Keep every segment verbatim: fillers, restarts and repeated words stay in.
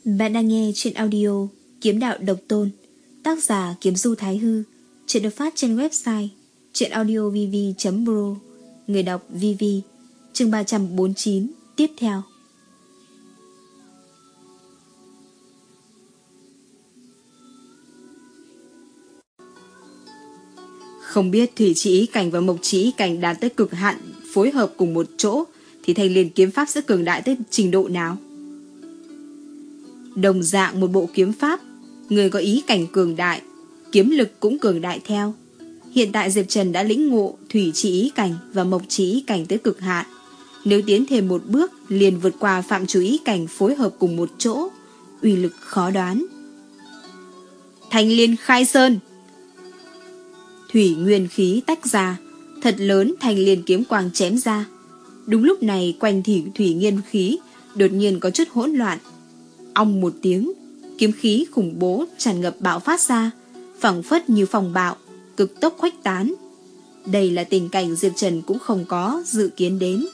Bạn đang nghe chuyện audio Kiếm Đạo Độc Tôn, tác giả Kiếm Du Thái Hư. Chuyện được phát trên website chuyenaudiovv chấm pro. Người đọc vê vê. Chương ba trăm bốn mươi chín. Tiếp theo. Không biết thủy chỉ ý cảnh và mộc chỉ ý cảnh đạt tới cực hạn phối hợp cùng một chỗ thì thanh liên kiếm pháp sẽ cường đại tới trình độ nào? Đồng dạng một bộ kiếm pháp, người có ý cảnh cường đại, kiếm lực cũng cường đại theo. Hiện tại Diệp Trần đã lĩnh ngộ thủy chỉ ý cảnh và mộc chỉ ý cảnh tới cực hạn. Nếu tiến thêm một bước liền vượt qua phạm chủ ý cảnh phối hợp cùng một chỗ, uy lực khó đoán. Thanh liên khai sơn. Thủy nguyên khí tách ra, thật lớn thanh liên kiếm quang chém ra. Đúng lúc này quanh thủy thủy nguyên khí đột nhiên có chút hỗn loạn. Ong một tiếng, kiếm khí khủng bố tràn ngập bạo phát ra, phảng phất như phong bạo, cực tốc khuếch tán. Đây là tình cảnh Diệp Trần cũng không có dự kiến đến.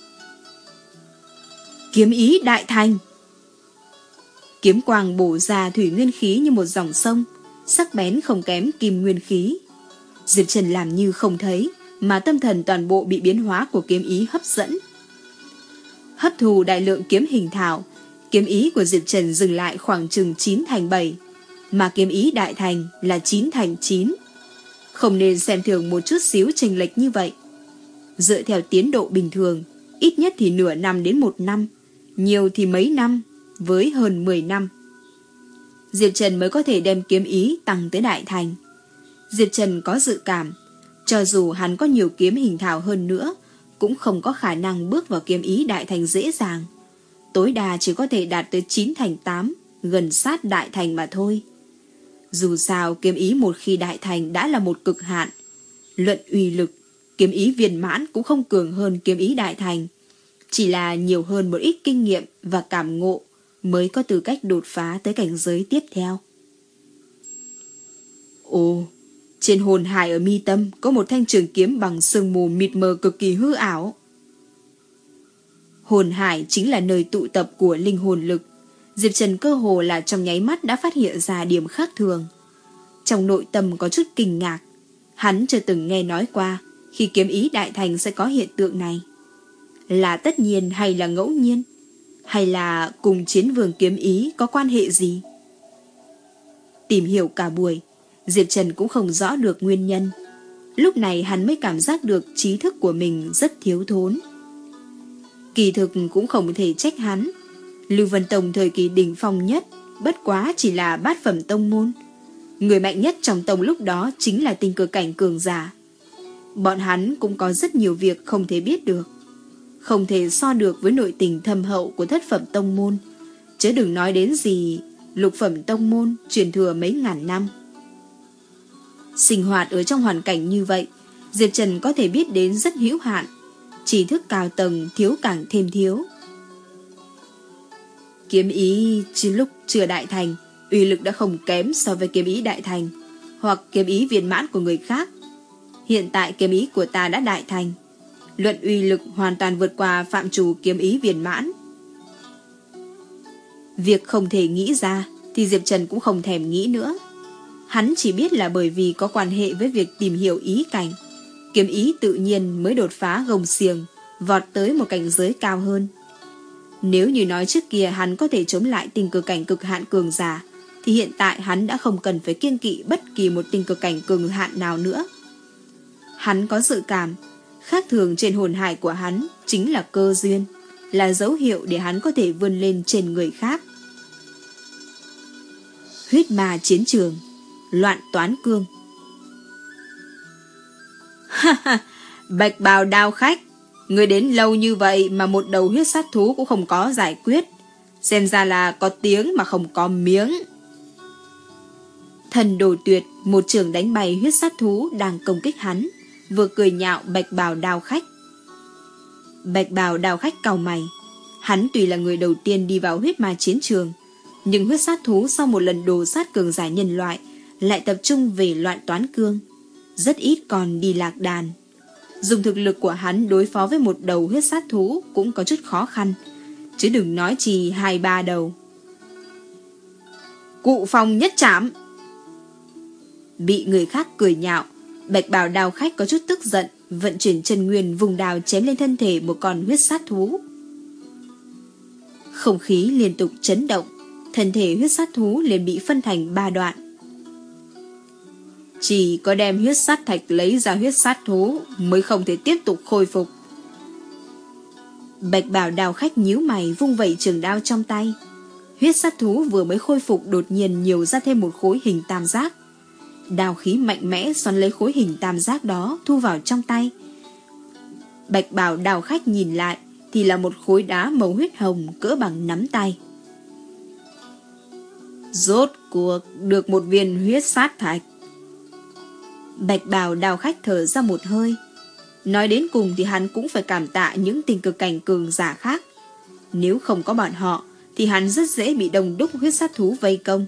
Kiếm ý đại thành. Kiếm quang bổ ra thủy nguyên khí như một dòng sông, sắc bén không kém kim nguyên khí. Diệp Trần làm như không thấy, mà tâm thần toàn bộ bị biến hóa của kiếm ý hấp dẫn. Hấp thu đại lượng kiếm hình thảo, kiếm ý của Diệp Trần dừng lại khoảng chừng chín thành bảy, mà kiếm ý đại thành là chín thành chín. Không nên xem thường một chút xíu chênh lệch như vậy. Dựa theo tiến độ bình thường, ít nhất thì nửa năm đến một năm, nhiều thì mấy năm, với hơn mười năm. Diệp Trần mới có thể đem kiếm ý tăng tới đại thành. Diệp Trần có dự cảm, cho dù hắn có nhiều kiếm hình thảo hơn nữa, cũng không có khả năng bước vào kiếm ý đại thành dễ dàng. Tối đa chỉ có thể đạt tới chín thành tám, gần sát đại thành mà thôi. Dù sao kiếm ý một khi đại thành đã là một cực hạn. Luận uy lực, kiếm ý viên mãn cũng không cường hơn kiếm ý đại thành. Chỉ là nhiều hơn một ít kinh nghiệm và cảm ngộ mới có tư cách đột phá tới cảnh giới tiếp theo. Ồ, trên hồn hải ở mi tâm có một thanh trường kiếm bằng sương mù mịt mờ cực kỳ hư ảo. Hồn hải chính là nơi tụ tập của linh hồn lực. Diệp Trần cơ hồ là trong nháy mắt đã phát hiện ra điểm khác thường. Trong nội tâm có chút kinh ngạc. Hắn chưa từng nghe nói qua khi kiếm ý đại thành sẽ có hiện tượng này. Là tất nhiên hay là ngẫu nhiên? Hay là cùng chiến vương kiếm ý có quan hệ gì? Tìm hiểu cả buổi, Diệp Trần cũng không rõ được nguyên nhân. Lúc này hắn mới cảm giác được trí thức của mình rất thiếu thốn. Kỳ thực cũng không thể trách hắn. Lưu Vân Tông thời kỳ đỉnh phong nhất bất quá chỉ là bát phẩm tông môn. Người mạnh nhất trong tông lúc đó chính là tinh cơ cảnh cường giả. Bọn hắn cũng có rất nhiều việc không thể biết được, không thể so được với nội tình thâm hậu của thất phẩm tông môn, chứ đừng nói đến gì lục phẩm tông môn truyền thừa mấy ngàn năm. Sinh hoạt ở trong hoàn cảnh như vậy, Diệp Trần có thể biết đến rất hữu hạn, trí thức cao tầng thiếu càng thêm thiếu. Kiếm ý chỉ lúc chưa đại thành, uy lực đã không kém so với kiếm ý đại thành hoặc kiếm ý viên mãn của người khác. Hiện tại kiếm ý của ta đã đại thành, luận uy lực hoàn toàn vượt qua phạm trù kiếm ý viên mãn. Việc không thể nghĩ ra thì Diệp Trần cũng không thèm nghĩ nữa. Hắn chỉ biết là bởi vì có quan hệ với việc tìm hiểu ý cảnh, kiếm ý tự nhiên mới đột phá gông xiềng, vọt tới một cảnh giới cao hơn. Nếu như nói trước kia hắn có thể chống lại tinh cơ cảnh cực hạn cường giả, thì hiện tại hắn đã không cần phải kiêng kỵ bất kỳ một tinh cơ cảnh cường hạn nào nữa. Hắn có dự cảm, khác thường trên hồn hải của hắn chính là cơ duyên, là dấu hiệu để hắn có thể vươn lên trên người khác. Huyết ma chiến trường, loạn toán cương. Ha ha, bạch bào đao khách, người đến lâu như vậy mà một đầu huyết sát thú cũng không có giải quyết, xem ra là có tiếng mà không có miếng. Thần Đồ Tuyệt một trường đánh bay huyết sát thú đang công kích hắn, vừa cười nhạo bạch bào đao khách. Bạch bào đao khách cau mày. Hắn tuy là người đầu tiên đi vào huyết ma chiến trường, nhưng huyết sát thú sau một lần đồ sát cường giả nhân loại lại tập trung về loạn toán cương, rất ít còn đi lạc đàn. Dùng thực lực của hắn đối phó với một đầu huyết sát thú cũng có chút khó khăn, chứ đừng nói chỉ hai ba đầu. Cụ Phong nhất trảm. Bị người khác cười nhạo, Bạch Bào đao khách có chút tức giận, vận chuyển chân nguyên vùng đao chém lên thân thể một con huyết sát thú. Không khí liên tục chấn động, thân thể huyết sát thú liền bị phân thành ba đoạn. Chỉ có đem huyết sát thạch lấy ra huyết sát thú mới không thể tiếp tục khôi phục. Bạch Bào đao khách nhíu mày vung vẩy trường đao trong tay. Huyết sát thú vừa mới khôi phục đột nhiên nhiều ra thêm một khối hình tam giác. Đao khí mạnh mẽ xoắn lấy khối hình tam giác đó thu vào trong tay. Bạch Bào đao khách nhìn lại thì là một khối đá màu huyết hồng cỡ bằng nắm tay. Rốt cuộc được một viên huyết sát thạch. Bạch Bào đao khách thở ra một hơi. Nói đến cùng thì hắn cũng phải cảm tạ những tình cực cảnh cường giả khác. Nếu không có bọn họ thì hắn rất dễ bị đông đúc huyết sát thú vây công.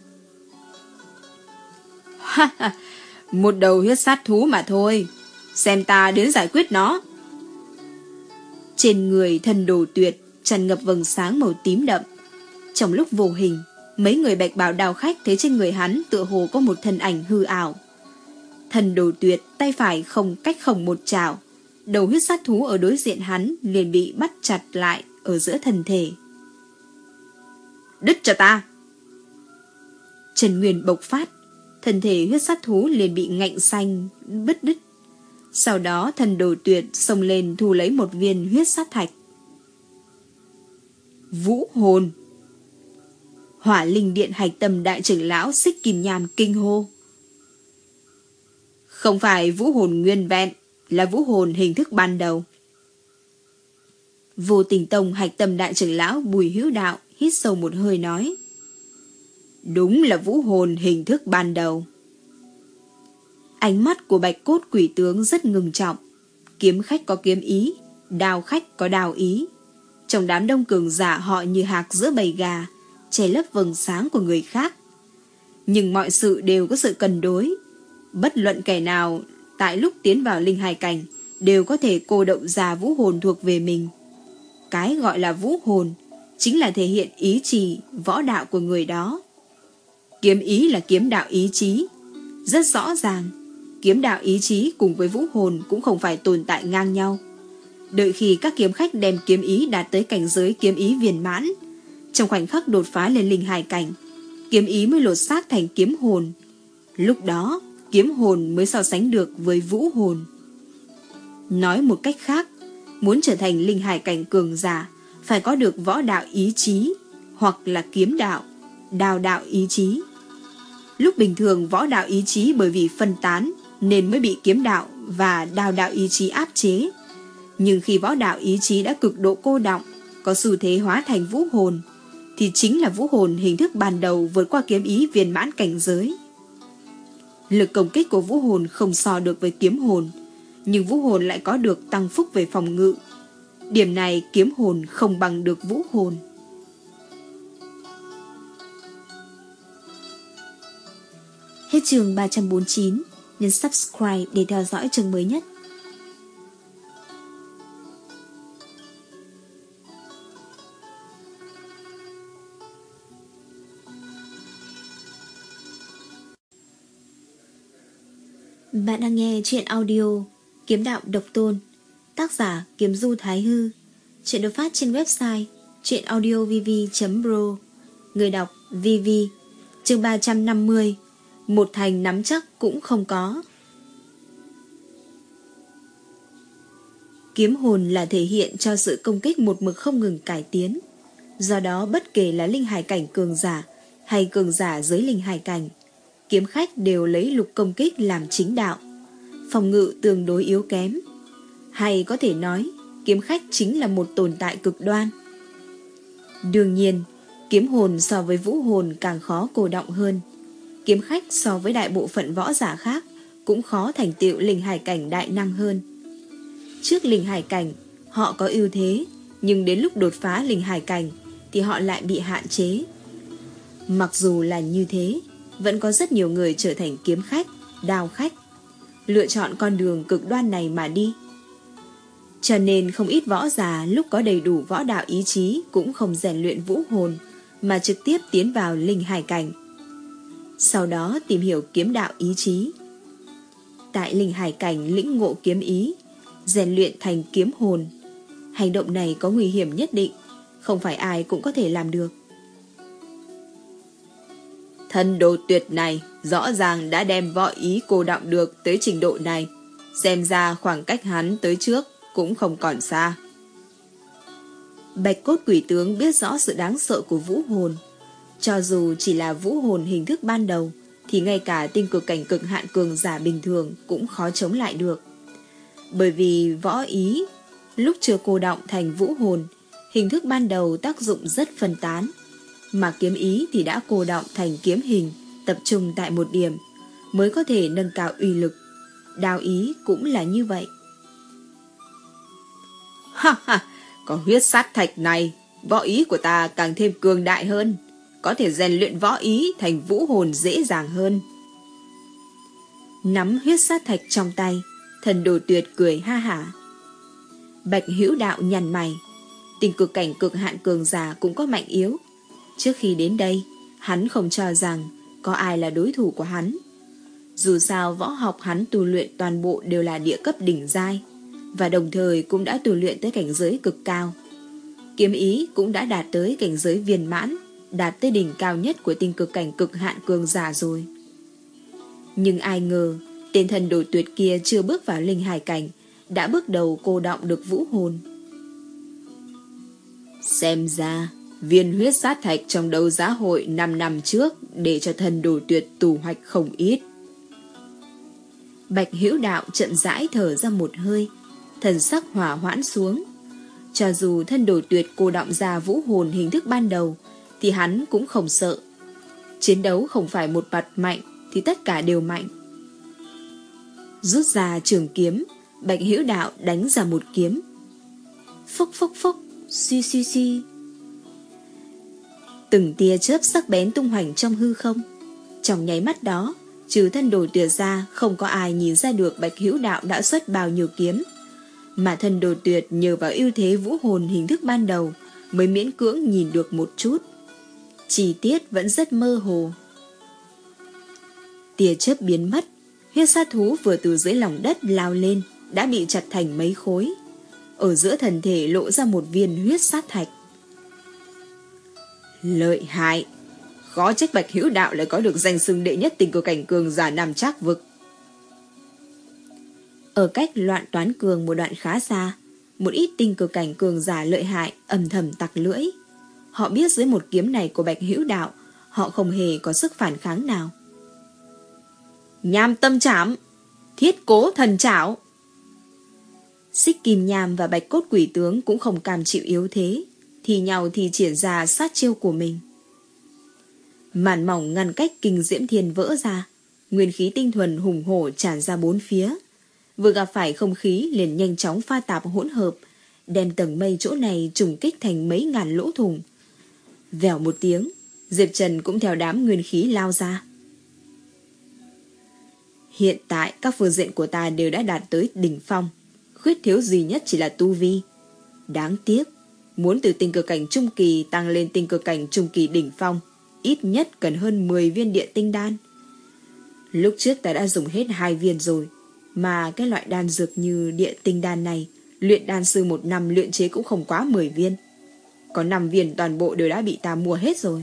Ha ha, một đầu huyết sát thú mà thôi, xem ta đến giải quyết nó. Trên người Thần Đồ Tuyệt tràn ngập vầng sáng màu tím đậm. Trong lúc vô hình, mấy người Bạch Bào đao khách thấy trên người hắn tựa hồ có một thân ảnh hư ảo. Thần Đồ Tuyệt tay phải không cách không một chảo, đầu huyết sát thú ở đối diện hắn liền bị bắt chặt lại ở giữa thân thể. Đứt cho ta! Trần Nguyên bộc phát, thân thể huyết sát thú liền bị ngạnh xanh bứt đứt. Sau đó Thần Đồ Tuyệt xông lên thu lấy một viên huyết sát thạch. Vũ hồn! Hỏa Linh Điện Hạch Tâm đại trưởng lão Xích Kim Nham kinh hô. Không phải vũ hồn nguyên vẹn, là vũ hồn hình thức ban đầu. Vô Tình Tông Hạch Tâm đại trưởng lão Bùi Hữu Đạo hít sâu một hơi nói. Đúng là vũ hồn hình thức ban đầu. Ánh mắt của Bạch Cốt Quỷ Tướng rất ngưng trọng. Kiếm khách có kiếm ý, đao khách có đao ý. Trong đám đông cường giả họ như hạc giữa bầy gà, che lấp vầng sáng của người khác. Nhưng mọi sự đều có sự cân đối. Bất luận kẻ nào tại lúc tiến vào linh hài cảnh đều có thể cô động ra vũ hồn thuộc về mình. Cái gọi là vũ hồn chính là thể hiện ý chí, võ đạo của người đó. Kiếm ý là kiếm đạo ý chí. Rất rõ ràng, kiếm đạo ý chí cùng với vũ hồn cũng không phải tồn tại ngang nhau. Đợi khi các kiếm khách đem kiếm ý đạt tới cảnh giới kiếm ý viên mãn, trong khoảnh khắc đột phá lên linh hài cảnh, kiếm ý mới lột xác thành kiếm hồn. Lúc đó, kiếm hồn mới so sánh được với vũ hồn. Nói một cách khác, muốn trở thành linh hải cảnh cường giả, phải có được võ đạo ý chí, hoặc là kiếm đạo, đao đạo ý chí. Lúc bình thường võ đạo ý chí bởi vì phân tán nên mới bị kiếm đạo và đao đạo ý chí áp chế. Nhưng khi võ đạo ý chí đã cực độ cô đọng, có xu thế hóa thành vũ hồn, thì chính là vũ hồn hình thức ban đầu vượt qua kiếm ý viên mãn cảnh giới. Lực công kích của vũ hồn không so được với kiếm hồn, nhưng vũ hồn lại có được tăng phúc về phòng ngự. Điểm này kiếm hồn không bằng được vũ hồn. Hết chương ba trăm bốn mươi chín, nhấn subscribe để theo dõi chương mới nhất. Bạn đang nghe truyện audio Kiếm Đạo Độc Tôn, tác giả Kiếm Du Thái Hư. Truyện được phát trên website truyện audio v v chấm pro. Người đọc vê vê. Chương ba trăm năm mươi. Một thành nắm chắc cũng không có. Kiếm hồn là thể hiện cho sự công kích một mực không ngừng cải tiến. Do đó bất kể là linh hải cảnh cường giả hay cường giả dưới linh hải cảnh, kiếm khách đều lấy lục công kích làm chính đạo, phòng ngự tương đối yếu kém. Hay có thể nói, kiếm khách chính là một tồn tại cực đoan. Đương nhiên, kiếm hồn so với vũ hồn càng khó cô đọng hơn. Kiếm khách so với đại bộ phận võ giả khác cũng khó thành tựu linh hải cảnh đại năng hơn. Trước linh hải cảnh, họ có ưu thế, nhưng đến lúc đột phá linh hải cảnh thì họ lại bị hạn chế. Mặc dù là như thế, vẫn có rất nhiều người trở thành kiếm khách, đao khách, lựa chọn con đường cực đoan này mà đi. Cho nên không ít võ giả lúc có đầy đủ võ đạo ý chí cũng không rèn luyện vũ hồn, mà trực tiếp tiến vào linh hải cảnh. sau đó tìm hiểu kiếm đạo ý chí. Tại linh hải cảnh lĩnh ngộ kiếm ý, rèn luyện thành kiếm hồn. Hành động này có nguy hiểm nhất định, không phải ai cũng có thể làm được. Thân đồ tuyệt này rõ ràng đã đem võ ý cô đọng được tới trình độ này, xem ra khoảng cách hắn tới trước cũng không còn xa. Bạch cốt quỷ tướng biết rõ sự đáng sợ của vũ hồn. Cho dù chỉ là vũ hồn hình thức ban đầu, thì ngay cả tinh cực cảnh cực hạn cường giả bình thường cũng khó chống lại được. Bởi vì võ ý lúc chưa cô đọng thành vũ hồn, hình thức ban đầu tác dụng rất phân tán, mà kiếm ý thì đã cô đọng thành kiếm hình, tập trung tại một điểm, mới có thể nâng cao uy lực. Đao ý cũng là như vậy. Ha ha, có huyết sát thạch này, võ ý của ta càng thêm cường đại hơn, có thể rèn luyện võ ý thành vũ hồn dễ dàng hơn. Nắm huyết sát thạch trong tay, Thần Đồ Tuyệt cười ha hả. Bạch Hữu Đạo nhăn mày. Tình cực cảnh cực hạn cường giả cũng có mạnh yếu. Trước khi đến đây, hắn không cho rằng có ai là đối thủ của hắn. Dù sao võ học hắn tu luyện toàn bộ đều là địa cấp đỉnh giai, và đồng thời cũng đã tu luyện tới cảnh giới cực cao. Kiếm ý cũng đã đạt tới cảnh giới viên mãn, đạt tới đỉnh cao nhất của tinh cực cảnh cực hạn cường giả rồi. Nhưng ai ngờ, tên Thần Đồ Tuyệt kia chưa bước vào linh hải cảnh, đã bước đầu cô đọng được vũ hồn. Xem ra, viên huyết sát thạch trong đấu giá hội năm năm trước để cho Thần Đồ Tuyệt tù hoạch không ít. Bạch Hữu Đạo chậm rãi thở ra một hơi, thần sắc hỏa hoãn xuống. Cho dù Thần Đồ Tuyệt cô đọng ra vũ hồn hình thức ban đầu, thì hắn cũng không sợ. Chiến đấu không phải một mặt mạnh, thì tất cả đều mạnh. Rút ra trường kiếm, Bạch Hữu Đạo đánh ra một kiếm. Phúc phúc phúc, suy suy suy. Từng tia chớp sắc bén tung hoành trong hư không. Trong nháy mắt đó, trừ Thần Đồ Tuyệt ra, không có ai nhìn ra được Bạch Hữu Đạo đã xuất bao nhiêu kiếm. Mà Thần Đồ Tuyệt nhờ vào ưu thế vũ hồn hình thức ban đầu mới miễn cưỡng nhìn được một chút. Chi tiết vẫn rất mơ hồ. Tia chớp biến mất, huyết sát thú vừa từ dưới lòng đất lao lên, đã bị chặt thành mấy khối. Ở giữa thân thể lộ ra một viên huyết sát thạch. Lợi hại, khó trách Bạch Hữu Đạo lại có được danh xưng đệ nhất tinh cực cảnh cường giả Nam Trác vực. Ở cách Loạn Toán Cường một đoạn khá xa, một ít tinh cực cảnh cường giả lợi hại âm thầm tặc lưỡi. Họ biết dưới một kiếm này của Bạch Hữu Đạo, họ không hề có sức phản kháng nào. Nham tâm trảm, thiết cố thần trảo. Xích Kim Nham và Bạch Cốt Quỷ Tướng cũng không cam chịu yếu thế, thì nhau thì triển ra sát chiêu của mình. Màn mỏng ngăn cách kinh diễm thiên vỡ ra, nguyên khí tinh thuần hùng hổ tràn ra bốn phía. Vừa gặp phải không khí liền nhanh chóng pha tạp hỗn hợp, đem tầng mây chỗ này trùng kích thành mấy ngàn lỗ thủng. Vèo một tiếng, Diệp Trần cũng theo đám nguyên khí lao ra. Hiện tại các phương diện của ta đều đã đạt tới đỉnh phong, khuyết thiếu duy nhất chỉ là tu vi. Đáng tiếc, muốn từ tinh cực cảnh trung kỳ tăng lên tinh cực cảnh trung kỳ đỉnh phong, ít nhất cần hơn mười viên địa tinh đan. Lúc trước ta đã dùng hết hai viên rồi, mà cái loại đan dược như địa tinh đan này, luyện đan sư một năm luyện chế cũng không quá mười viên. Có năm viên toàn bộ đều đã bị ta mua hết rồi.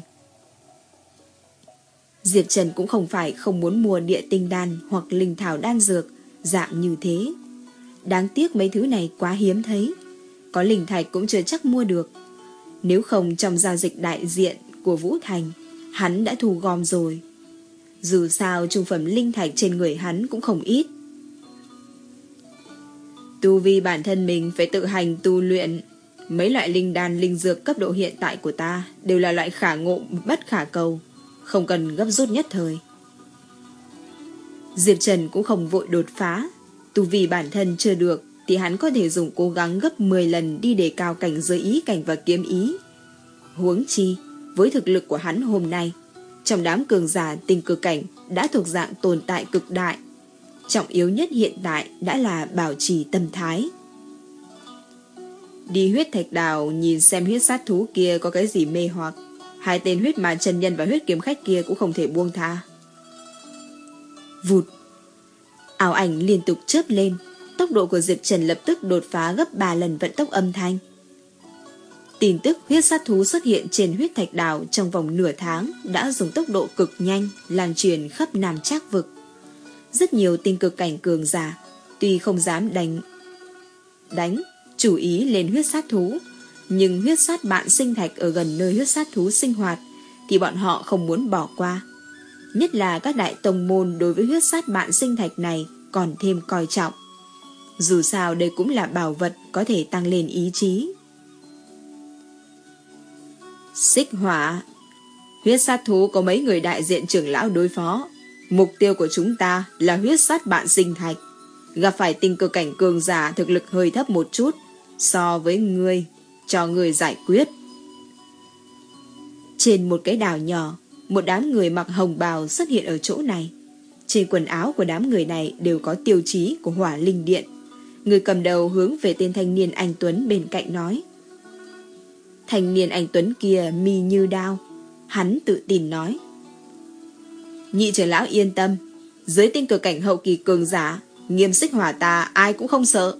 Diệp Trần cũng không phải không muốn mua địa tinh đan hoặc linh thảo đan dược dạng như thế. Đáng tiếc mấy thứ này quá hiếm thấy, có linh thạch cũng chưa chắc mua được. Nếu không trong giao dịch đại diện của Vũ Thành, hắn đã thu gom rồi. Dù sao trung phẩm linh thạch trên người hắn cũng không ít. Tu vi bản thân mình phải tự hành tu luyện. Mấy loại linh đan linh dược cấp độ hiện tại của ta đều là loại khả ngộ bất khả cầu, không cần gấp rút nhất thời. Diệp Trần cũng không vội đột phá. Tu vi bản thân chưa được thì hắn có thể dùng cố gắng gấp mười lần đi đề cao cảnh giới ý cảnh và kiếm ý. Huống chi, với thực lực của hắn hôm nay, trong đám cường giả tinh cực cảnh đã thuộc dạng tồn tại cực đại. Trọng yếu nhất hiện tại đã là bảo trì tâm thái. Đi huyết thạch đào nhìn xem huyết sát thú kia có cái gì mê hoặc. Hai tên huyết mà chân nhân và huyết kiếm khách kia cũng không thể buông tha. Vụt. Ảo ảnh liên tục chớp lên, tốc độ của Diệp Trần lập tức đột phá gấp ba lần vận tốc âm thanh. Tin tức huyết sát thú xuất hiện trên huyết thạch đảo trong vòng nửa tháng đã dùng tốc độ cực nhanh lan truyền khắp Nam Trác vực. Rất nhiều tinh cực cảnh cường giả tuy không dám đánh đánh chủ ý lên huyết sát thú, nhưng huyết sát bạn sinh thạch ở gần nơi huyết sát thú sinh hoạt thì bọn họ không muốn bỏ qua. Nhất là các đại tông môn đối với huyết sát bạn sinh thạch này còn thêm coi trọng. Dù sao đây cũng là bảo vật có thể tăng lên ý chí. Xích hỏa. Huyết sát thú có mấy người đại diện trưởng lão đối phó. Mục tiêu của chúng ta là huyết sát bạn sinh thạch. Gặp phải tinh cực cảnh cường giả thực lực hơi thấp một chút so với ngươi, cho ngươi giải quyết. Trên một cái đảo nhỏ, một đám người mặc hồng bào xuất hiện ở chỗ này. Trên quần áo của đám người này đều có tiêu chí của Hỏa Linh Điện. Người cầm đầu hướng về tên thanh niên anh Tuấn bên cạnh nói. Thanh niên anh Tuấn kia mi như đao. Hắn tự tin nói. Nhị trưởng lão yên tâm, dưới tinh cực cảnh hậu kỳ cường giả, Nghiêm Xích Hỏa ta ai cũng không sợ.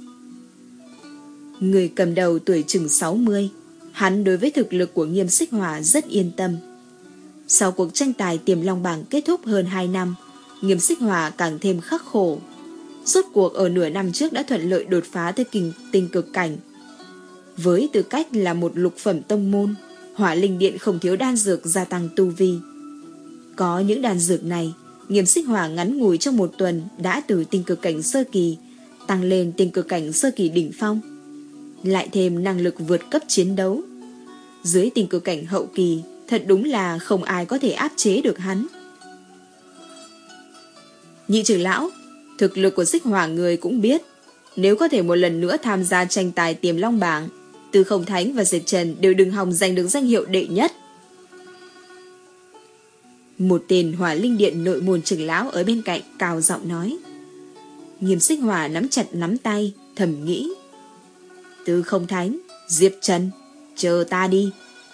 Người cầm đầu tuổi chừng sáu mươi, hắn đối với thực lực của Nghiêm Xích Hỏa rất yên tâm. Sau cuộc tranh tài Tiềm Long Bảng kết thúc hơn hai năm, Nghiêm Xích Hỏa càng thêm khắc khổ. Rốt cuộc ở nửa năm trước đã thuận lợi đột phá tới kinh tinh cực cảnh. Với tư cách là một lục phẩm tông môn, Hỏa Linh Điện không thiếu đan dược gia tăng tu vi. Có những đan dược này, Nghiêm Xích Hỏa ngắn ngủi trong một tuần đã từ tinh cực cảnh sơ kỳ tăng lên tinh cực cảnh sơ kỳ đỉnh phong, lại thêm năng lực vượt cấp chiến đấu. Dưới tinh cực cảnh hậu kỳ, thật đúng là không ai có thể áp chế được hắn. Nhị trưởng lão, thực lực của Xích Hỏa người cũng biết, nếu có thể một lần nữa tham gia tranh tài Tiềm Long Bảng, Từ Không Thánh và Diệp Trần đều đừng hòng giành được danh hiệu đệ nhất. Một tên Hỏa Linh Điện nội môn trưởng lão ở bên cạnh cao giọng nói. Nghiêm Xích Hỏa nắm chặt nắm tay, thầm nghĩ. Từ Không Thánh, Diệp Trần, chờ ta đi.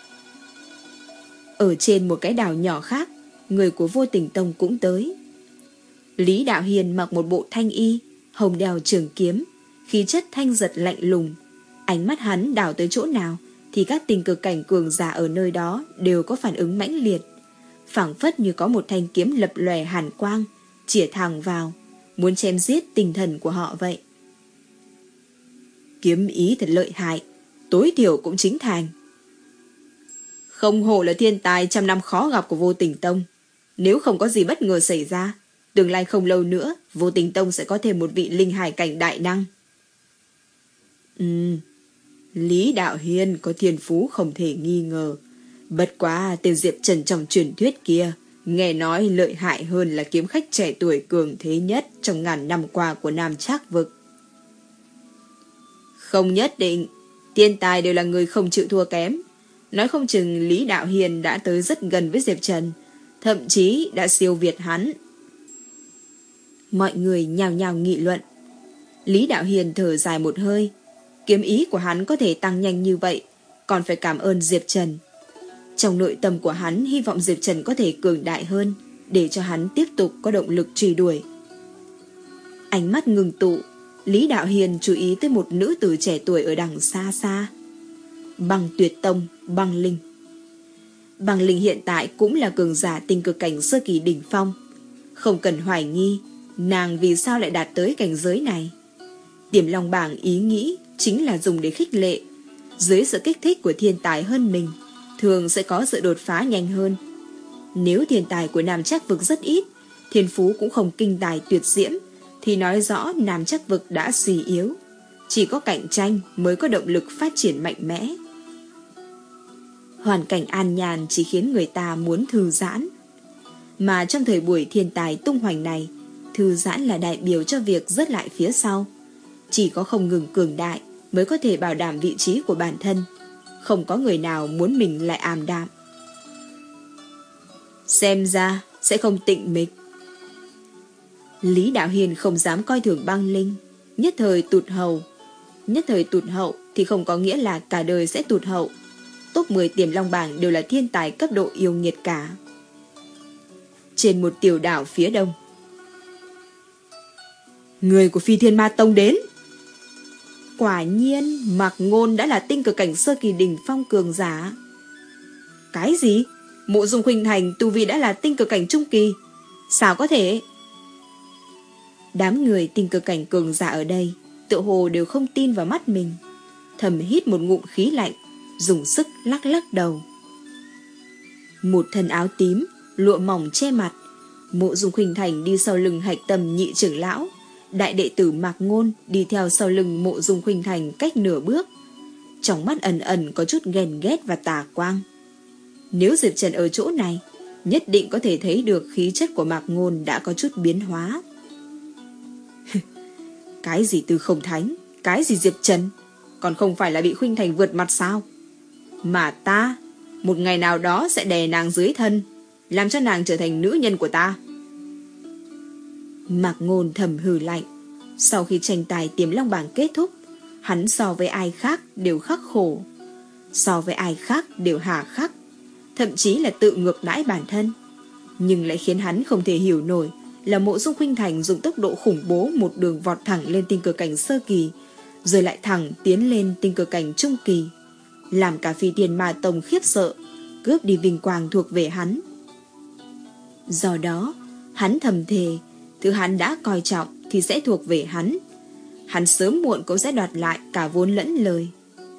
Ở trên một cái đảo nhỏ khác, người của Vô Tình Tông cũng tới. Lý Đạo Hiền mặc một bộ thanh y, hồng đèo trường kiếm, khí chất thanh giật lạnh lùng. Ánh mắt hắn đảo tới chỗ nào thì các tinh cực cảnh cường giả ở nơi đó đều có phản ứng mãnh liệt, phảng phất như có một thanh kiếm lập lòe hàn quang chĩa thẳng vào, muốn chém giết tinh thần của họ vậy. Kiếm ý thật lợi hại, tối thiểu cũng chính thành. Không hổ là thiên tài trăm năm khó gặp của Vô Tình Tông. Nếu không có gì bất ngờ xảy ra, tương lai không lâu nữa Vô Tình Tông sẽ có thêm một vị linh hải cảnh đại năng. Ừm, Lý Đạo Hiên có thiên phú không thể nghi ngờ. Bất quá tên Diệp Trần trong truyền thuyết kia nghe nói lợi hại hơn là kiếm khách trẻ tuổi cường thế nhất trong ngàn năm qua của Nam Trác vực. Không nhất định, thiên tài đều là người không chịu thua kém. Nói không chừng Lý Đạo Hiền đã tới rất gần với Diệp Trần, thậm chí đã siêu việt hắn. Mọi người nhào nhào nghị luận. Lý Đạo Hiền thở dài một hơi. Kiếm ý của hắn có thể tăng nhanh như vậy, còn phải cảm ơn Diệp Trần. Trong nội tâm của hắn hy vọng Diệp Trần có thể cường đại hơn, để cho hắn tiếp tục có động lực truy đuổi. Ánh mắt ngừng tụ, Lý Đạo Hiền chú ý tới một nữ tử trẻ tuổi ở đằng xa xa. Băng Tuyệt Tông, Băng Linh. Băng Linh hiện tại cũng là cường giả tinh cực cảnh sơ kỳ đỉnh phong. Không cần hoài nghi, nàng vì sao lại đạt tới cảnh giới này. Tiềm Long Bảng ý nghĩ chính là dùng để khích lệ. Dưới sự kích thích của thiên tài hơn mình, thường sẽ có sự đột phá nhanh hơn. Nếu thiên tài của Nam Trác vực rất ít, thiên phú cũng không kinh tài tuyệt diễm, thì nói rõ Nam Trác vực đã suy yếu. Chỉ có cạnh tranh mới có động lực phát triển mạnh mẽ. Hoàn cảnh an nhàn chỉ khiến người ta muốn thư giãn. Mà trong thời buổi thiên tài tung hoành này, thư giãn là đại biểu cho việc rớt lại phía sau. Chỉ có không ngừng cường đại mới có thể bảo đảm vị trí của bản thân. Không có người nào muốn mình lại ảm đạm. Xem ra sẽ không tịnh mịch. Lý Đạo Hiền không dám coi thường Băng Linh. Nhất thời tụt hậu. Nhất thời tụt hậu thì không có nghĩa là cả đời sẽ tụt hậu. Top mười Tiềm Long Bảng đều là thiên tài cấp độ yêu nghiệt cả. Trên một tiểu đảo phía đông, Người của Phi Thiên Ma Tông đến. Quả nhiên Mạc Ngôn đã là tinh cực cảnh sơ kỳ đỉnh phong cường giả. Cái gì? Mộ Dung Khuynh Thành tu vi đã là tinh cực cảnh trung kỳ? Sao có thể? Đám người tinh cực cảnh cường giả ở đây tựa hồ đều không tin vào mắt mình, thầm hít một ngụm khí lạnh, dùng sức lắc lắc đầu. Một thân áo tím, lụa mỏng che mặt, Mộ Dung Khuynh Thành đi sau lưng Hạch Tâm nhị trưởng lão, đại đệ tử Mạc Ngôn đi theo sau lưng Mộ Dung Khuynh Thành cách nửa bước, trong mắt ẩn ẩn có chút ghen ghét và tà quang. Nếu Diệp Trần ở chỗ này, nhất định có thể thấy được khí chất của Mạc Ngôn đã có chút biến hóa. Cái gì Tư Không Thánh, cái gì Diệp Trần, còn không phải là bị Khuynh Thành vượt mặt sao? Mà ta, một ngày nào đó sẽ đè nàng dưới thân, làm cho nàng trở thành nữ nhân của ta. Mạc Ngôn thầm hừ lạnh. Sau khi tranh tài Tiềm Long bảng kết thúc, hắn so với ai khác đều khắc khổ, so với ai khác đều hà khắc, thậm chí là tự ngược đãi bản thân. Nhưng lại khiến hắn không thể hiểu nổi là Mộ Dung Khuynh Thành dùng tốc độ khủng bố một đường vọt thẳng lên tinh cực cảnh sơ kỳ, rồi lại thẳng tiến lên tinh cực cảnh trung kỳ, làm cả Phi Thiên Ma Tông khiếp sợ, cướp đi vinh quang thuộc về hắn. Do đó, hắn thầm thề, thứ hắn đã coi trọng thì sẽ thuộc về hắn. Hắn sớm muộn cũng sẽ đoạt lại cả vốn lẫn lời.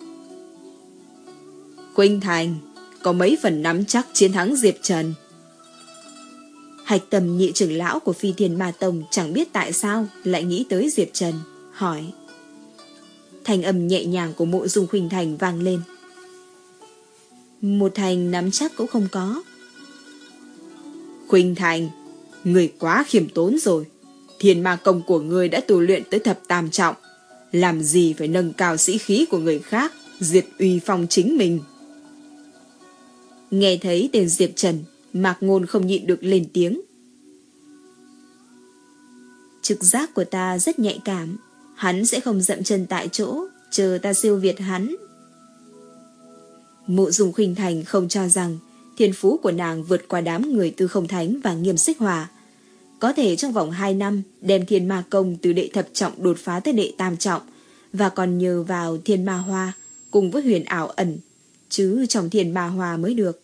Khuynh Thành có mấy phần nắm chắc chiến thắng Diệp Trần? Hạch Tâm nhị trưởng lão của Phi Thiên Ma Tông chẳng biết tại sao lại nghĩ tới Diệp Trần, hỏi. Thanh âm nhẹ nhàng của Mộ Dung Khuynh Thành vang lên. Một thành nắm chắc cũng không có. Khuynh Thành, người quá khiêm tốn rồi. Thiên ma công của người đã tu luyện tới thập tam trọng, làm gì phải nâng cao sĩ khí của người khác, diệt uy phong chính mình. Nghe thấy tên Diệp Trần, Mạc Ngôn không nhịn được lên tiếng. Trực giác của ta rất nhạy cảm, hắn sẽ không dậm chân tại chỗ, chờ ta siêu việt hắn. Mộ Dung Khuynh Thành không cho rằng thiên phú của nàng vượt qua đám người Tư Không Thánh và Nghiêm Xích Hỏa, có thể trong vòng hai năm đem Thiên Ma Công từ đệ thập trọng đột phá tới đệ tam trọng, và còn nhờ vào Thiên Ma Hoa cùng với huyền ảo ẩn, chứ trong Thiên Ma Hoa mới được.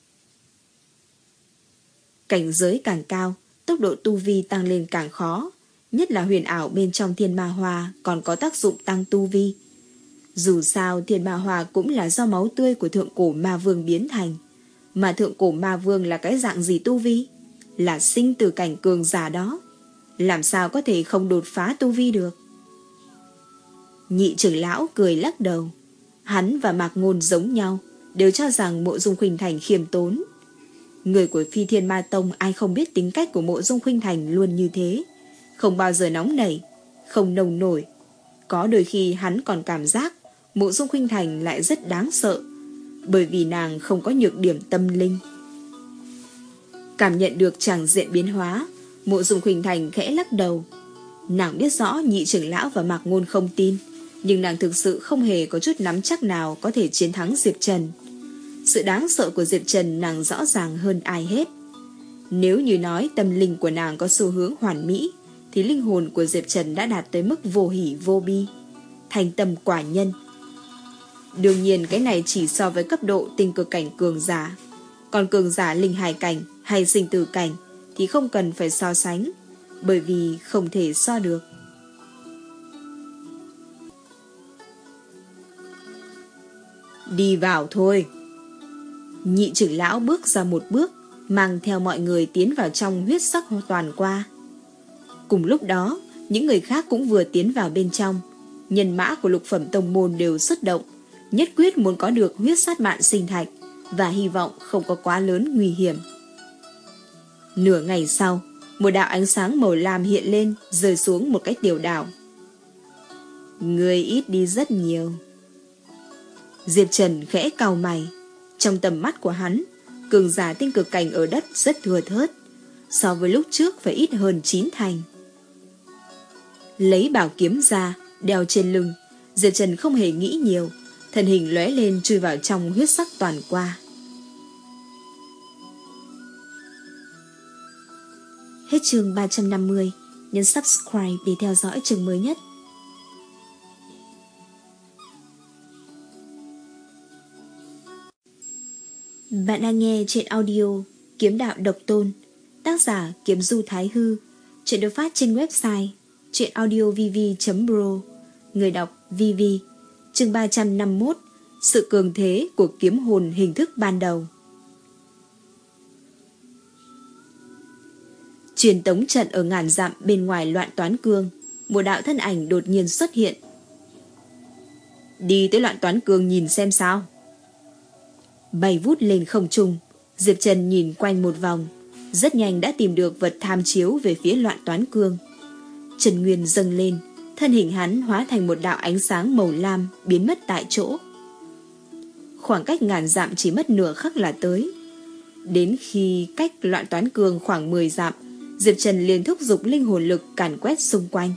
Cảnh giới càng cao, tốc độ tu vi tăng lên càng khó, nhất là huyền ảo bên trong Thiên Ma Hoa còn có tác dụng tăng tu vi. Dù sao Thiên Ma Hoa cũng là do máu tươi của Thượng Cổ Ma Vương biến thành, mà Thượng Cổ Ma Vương là cái dạng gì tu vi? Là sinh từ cảnh cường giả đó, làm sao có thể không đột phá tu vi được? Nhị trưởng lão cười lắc đầu. Hắn và Mạc Ngôn giống nhau, đều cho rằng Mộ Dung Khuynh Thành khiêm tốn. Người của Phi Thiên Ma Tông ai không biết tính cách của Mộ Dung Khuynh Thành luôn như thế, không bao giờ nóng nảy, không nồng nổi. Có đôi khi hắn còn cảm giác Mộ Dung Khuynh Thành lại rất đáng sợ, bởi vì nàng không có nhược điểm tâm linh. Cảm nhận được tràng diện biến hóa, Mộ Dung Khuynh Thành khẽ lắc đầu. Nàng biết rõ nhị trưởng lão và Mạc Ngôn không tin, nhưng nàng thực sự không hề có chút nắm chắc nào có thể chiến thắng Diệp Trần. Sự đáng sợ của Diệp Trần nàng rõ ràng hơn ai hết. Nếu như nói tâm linh của nàng có xu hướng hoàn mỹ, thì linh hồn của Diệp Trần đã đạt tới mức vô hỷ vô bi, thành tâm quả nhân. Đương nhiên cái này chỉ so với cấp độ tinh cực cảnh cường giả, còn cường giả linh hài cảnh hay sinh tử cảnh thì không cần phải so sánh, bởi vì không thể so được. Đi vào thôi. Nhị trưởng lão bước ra một bước, mang theo mọi người tiến vào trong huyết sắc toàn qua. Cùng lúc đó, những người khác cũng vừa tiến vào bên trong. Nhân mã của lục phẩm tông môn đều xuất động, nhất quyết muốn có được huyết sát mạn sinh thạch, và hy vọng không có quá lớn nguy hiểm. Nửa ngày sau, một đạo ánh sáng màu lam hiện lên, rơi xuống một cái tiểu đảo. Người ít đi rất nhiều. Diệp Trần khẽ cau mày. Trong tầm mắt của hắn, cường giả tinh cực cảnh ở đất rất thưa thớt, so với lúc trước phải ít hơn chín thành. Lấy bảo kiếm ra, đeo trên lưng, Diệp Trần không hề nghĩ nhiều, thân hình lóe lên chui vào trong huyết sắc toàn qua. Hết chương ba trăm năm mươi. nhấn subscribe để theo dõi chương mới nhất. Bạn đang nghe truyện audio Kiếm Đạo Độc Tôn, tác giả Kiếm Du Thái Hư. Truyện được phát trên website truyện audio v v chấm pro. Người đọc vê vê. Chương ba trăm năm mươi mốt. Sự cường thế của kiếm hồn hình thức ban đầu. Truyền tống trận ở ngàn dặm bên ngoài Loạn Toán Cương, một đạo thân ảnh đột nhiên xuất hiện. Đi tới Loạn Toán Cương nhìn xem sao. Bay vút lên không trung, Diệp Trần nhìn quanh một vòng, rất nhanh đã tìm được vật tham chiếu về phía Loạn Toán Cương. Trần Nguyên dâng lên, thân hình hắn hóa thành một đạo ánh sáng màu lam biến mất tại chỗ. Khoảng cách ngàn dặm chỉ mất nửa khắc là tới. Đến khi cách Loạn Toán Cương khoảng mười dặm, Diệp Trần liền thúc giục linh hồn lực càn quét xung quanh.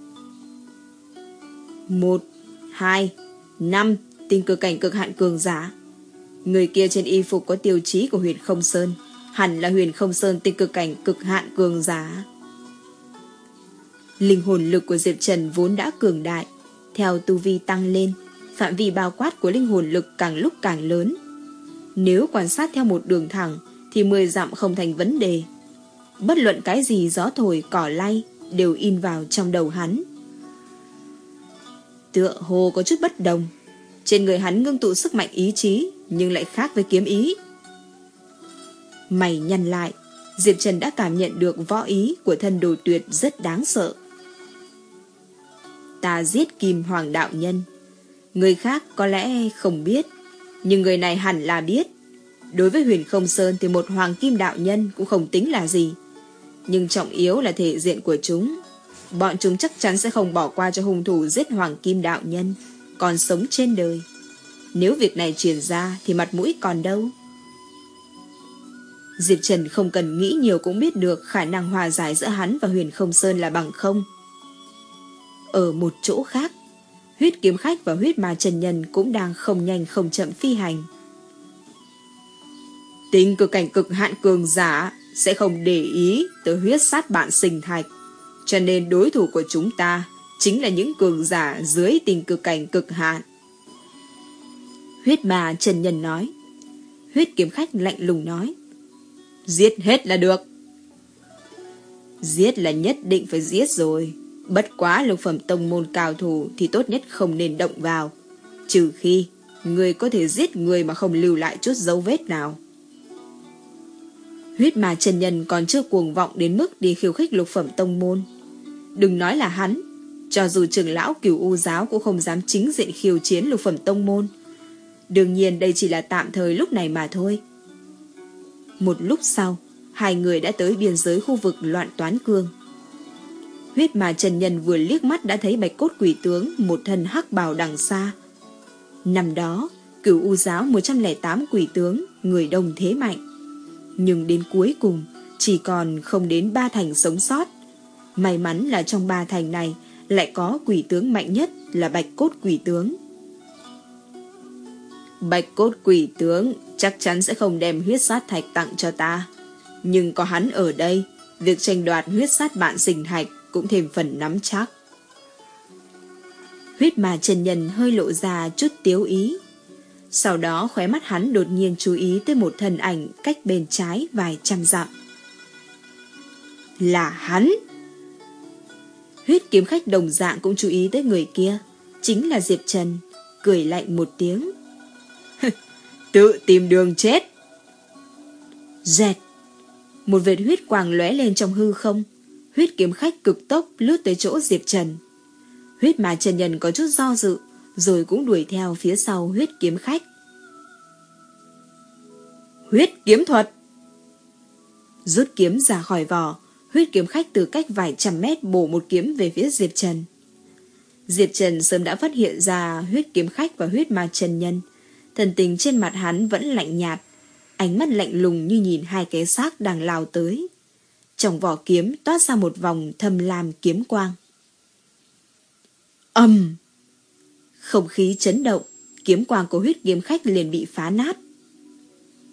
Một, hai, năm tinh cực cảnh cực hạn cường giả. Người kia trên y phục có tiêu chí của Huyền Không Sơn, hẳn là Huyền Không Sơn tinh cực cảnh cực hạn cường giả. Linh hồn lực của Diệp Trần vốn đã cường đại, theo tu vi tăng lên, phạm vi bao quát của linh hồn lực càng lúc càng lớn. Nếu quan sát theo một đường thẳng thì mười dặm không thành vấn đề. Bất luận cái gì gió thổi cỏ lay đều in vào trong đầu hắn. Tựa hồ có chút bất đồng. Trên người hắn ngưng tụ sức mạnh ý chí, nhưng lại khác với kiếm ý. Mày nhăn lại, Diệp Trần đã cảm nhận được võ ý của thân đồ tuyệt rất đáng sợ. Ta giết Kim Hoàng đạo nhân. Người khác có lẽ không biết, nhưng người này hẳn là biết. Đối với Huyền Không Sơn thì một Hoàng Kim đạo nhân cũng không tính là gì. Nhưng trọng yếu là thể diện của chúng. Bọn chúng chắc chắn sẽ không bỏ qua cho hung thủ giết Hoàng Kim đạo nhân còn sống trên đời. Nếu việc này truyền ra thì mặt mũi còn đâu. Diệp Trần không cần nghĩ nhiều cũng biết được khả năng hòa giải giữa hắn và Huyền Không Sơn là bằng không. Ở một chỗ khác, Huyết Kiếm Khách và Huyết Ma Chân Nhân cũng đang không nhanh không chậm phi hành. Tinh cực cảnh cực hạn cường giả sẽ không để ý tới huyết sát bạn sinh thạch, cho nên đối thủ của chúng ta chính là những cường giả dưới tinh cực cảnh cực hạn. Huyết Ma Chân Nhân nói. Huyết Kiếm Khách lạnh lùng nói. Giết hết là được. Giết là nhất định phải giết rồi. Bất quá lục phẩm tông môn cao thủ thì tốt nhất không nên động vào, trừ khi người có thể giết người mà không lưu lại chút dấu vết nào. Huyết Ma Chân Nhân còn chưa cuồng vọng đến mức đi khiêu khích lục phẩm tông môn. Đừng nói là hắn, cho dù trưởng lão Cửu U giáo cũng không dám chính diện khiêu chiến lục phẩm tông môn. Đương nhiên đây chỉ là tạm thời lúc này mà thôi. Một lúc sau, hai người đã tới biên giới khu vực Loạn Toán Cương. Huyết Ma Chân Nhân vừa liếc mắt đã thấy Bạch Cốt Quỷ Tướng một thân hắc bào đằng xa. Năm đó, Cửu U giáo một trăm lẻ tám quỷ tướng, người đông thế mạnh. Nhưng đến cuối cùng, chỉ còn không đến ba thành sống sót. May mắn là trong ba thành này lại có quỷ tướng mạnh nhất là Bạch Cốt Quỷ Tướng. Bạch Cốt Quỷ Tướng chắc chắn sẽ không đem huyết sát thạch tặng cho ta. Nhưng có hắn ở đây, việc tranh đoạt huyết sát bạn sinh thạch cũng thêm phần nắm chắc. Huyết Ma Chân Nhân hơi lộ ra chút tiếu ý. Sau đó khóe mắt hắn đột nhiên chú ý tới một thân ảnh cách bên trái vài trăm dặm. Là hắn! Huyết Kiếm Khách đồng dạng cũng chú ý tới người kia, chính là Diệp Trần, cười lạnh một tiếng. Tự tìm đường chết! Dẹt! Một vệt huyết quang lóe lên trong hư không. Huyết Kiếm Khách cực tốc lướt tới chỗ Diệp Trần. Huyết Ma Chân Nhân có chút do dự, rồi cũng đuổi theo phía sau Huyết Kiếm Khách. Huyết kiếm thuật! Rút kiếm ra khỏi vỏ, Huyết Kiếm Khách từ cách vài trăm mét bổ một kiếm về phía Diệp Trần. Diệp Trần sớm đã phát hiện ra Huyết Kiếm Khách và Huyết Ma Chân Nhân. Thần tình trên mặt hắn vẫn lạnh nhạt, ánh mắt lạnh lùng như nhìn hai cái xác đang lao tới. Trong vỏ kiếm toát ra một vòng thâm lam kiếm quang. Ầm! Không khí chấn động, kiếm quang của Huyết Kiếm Khách liền bị phá nát.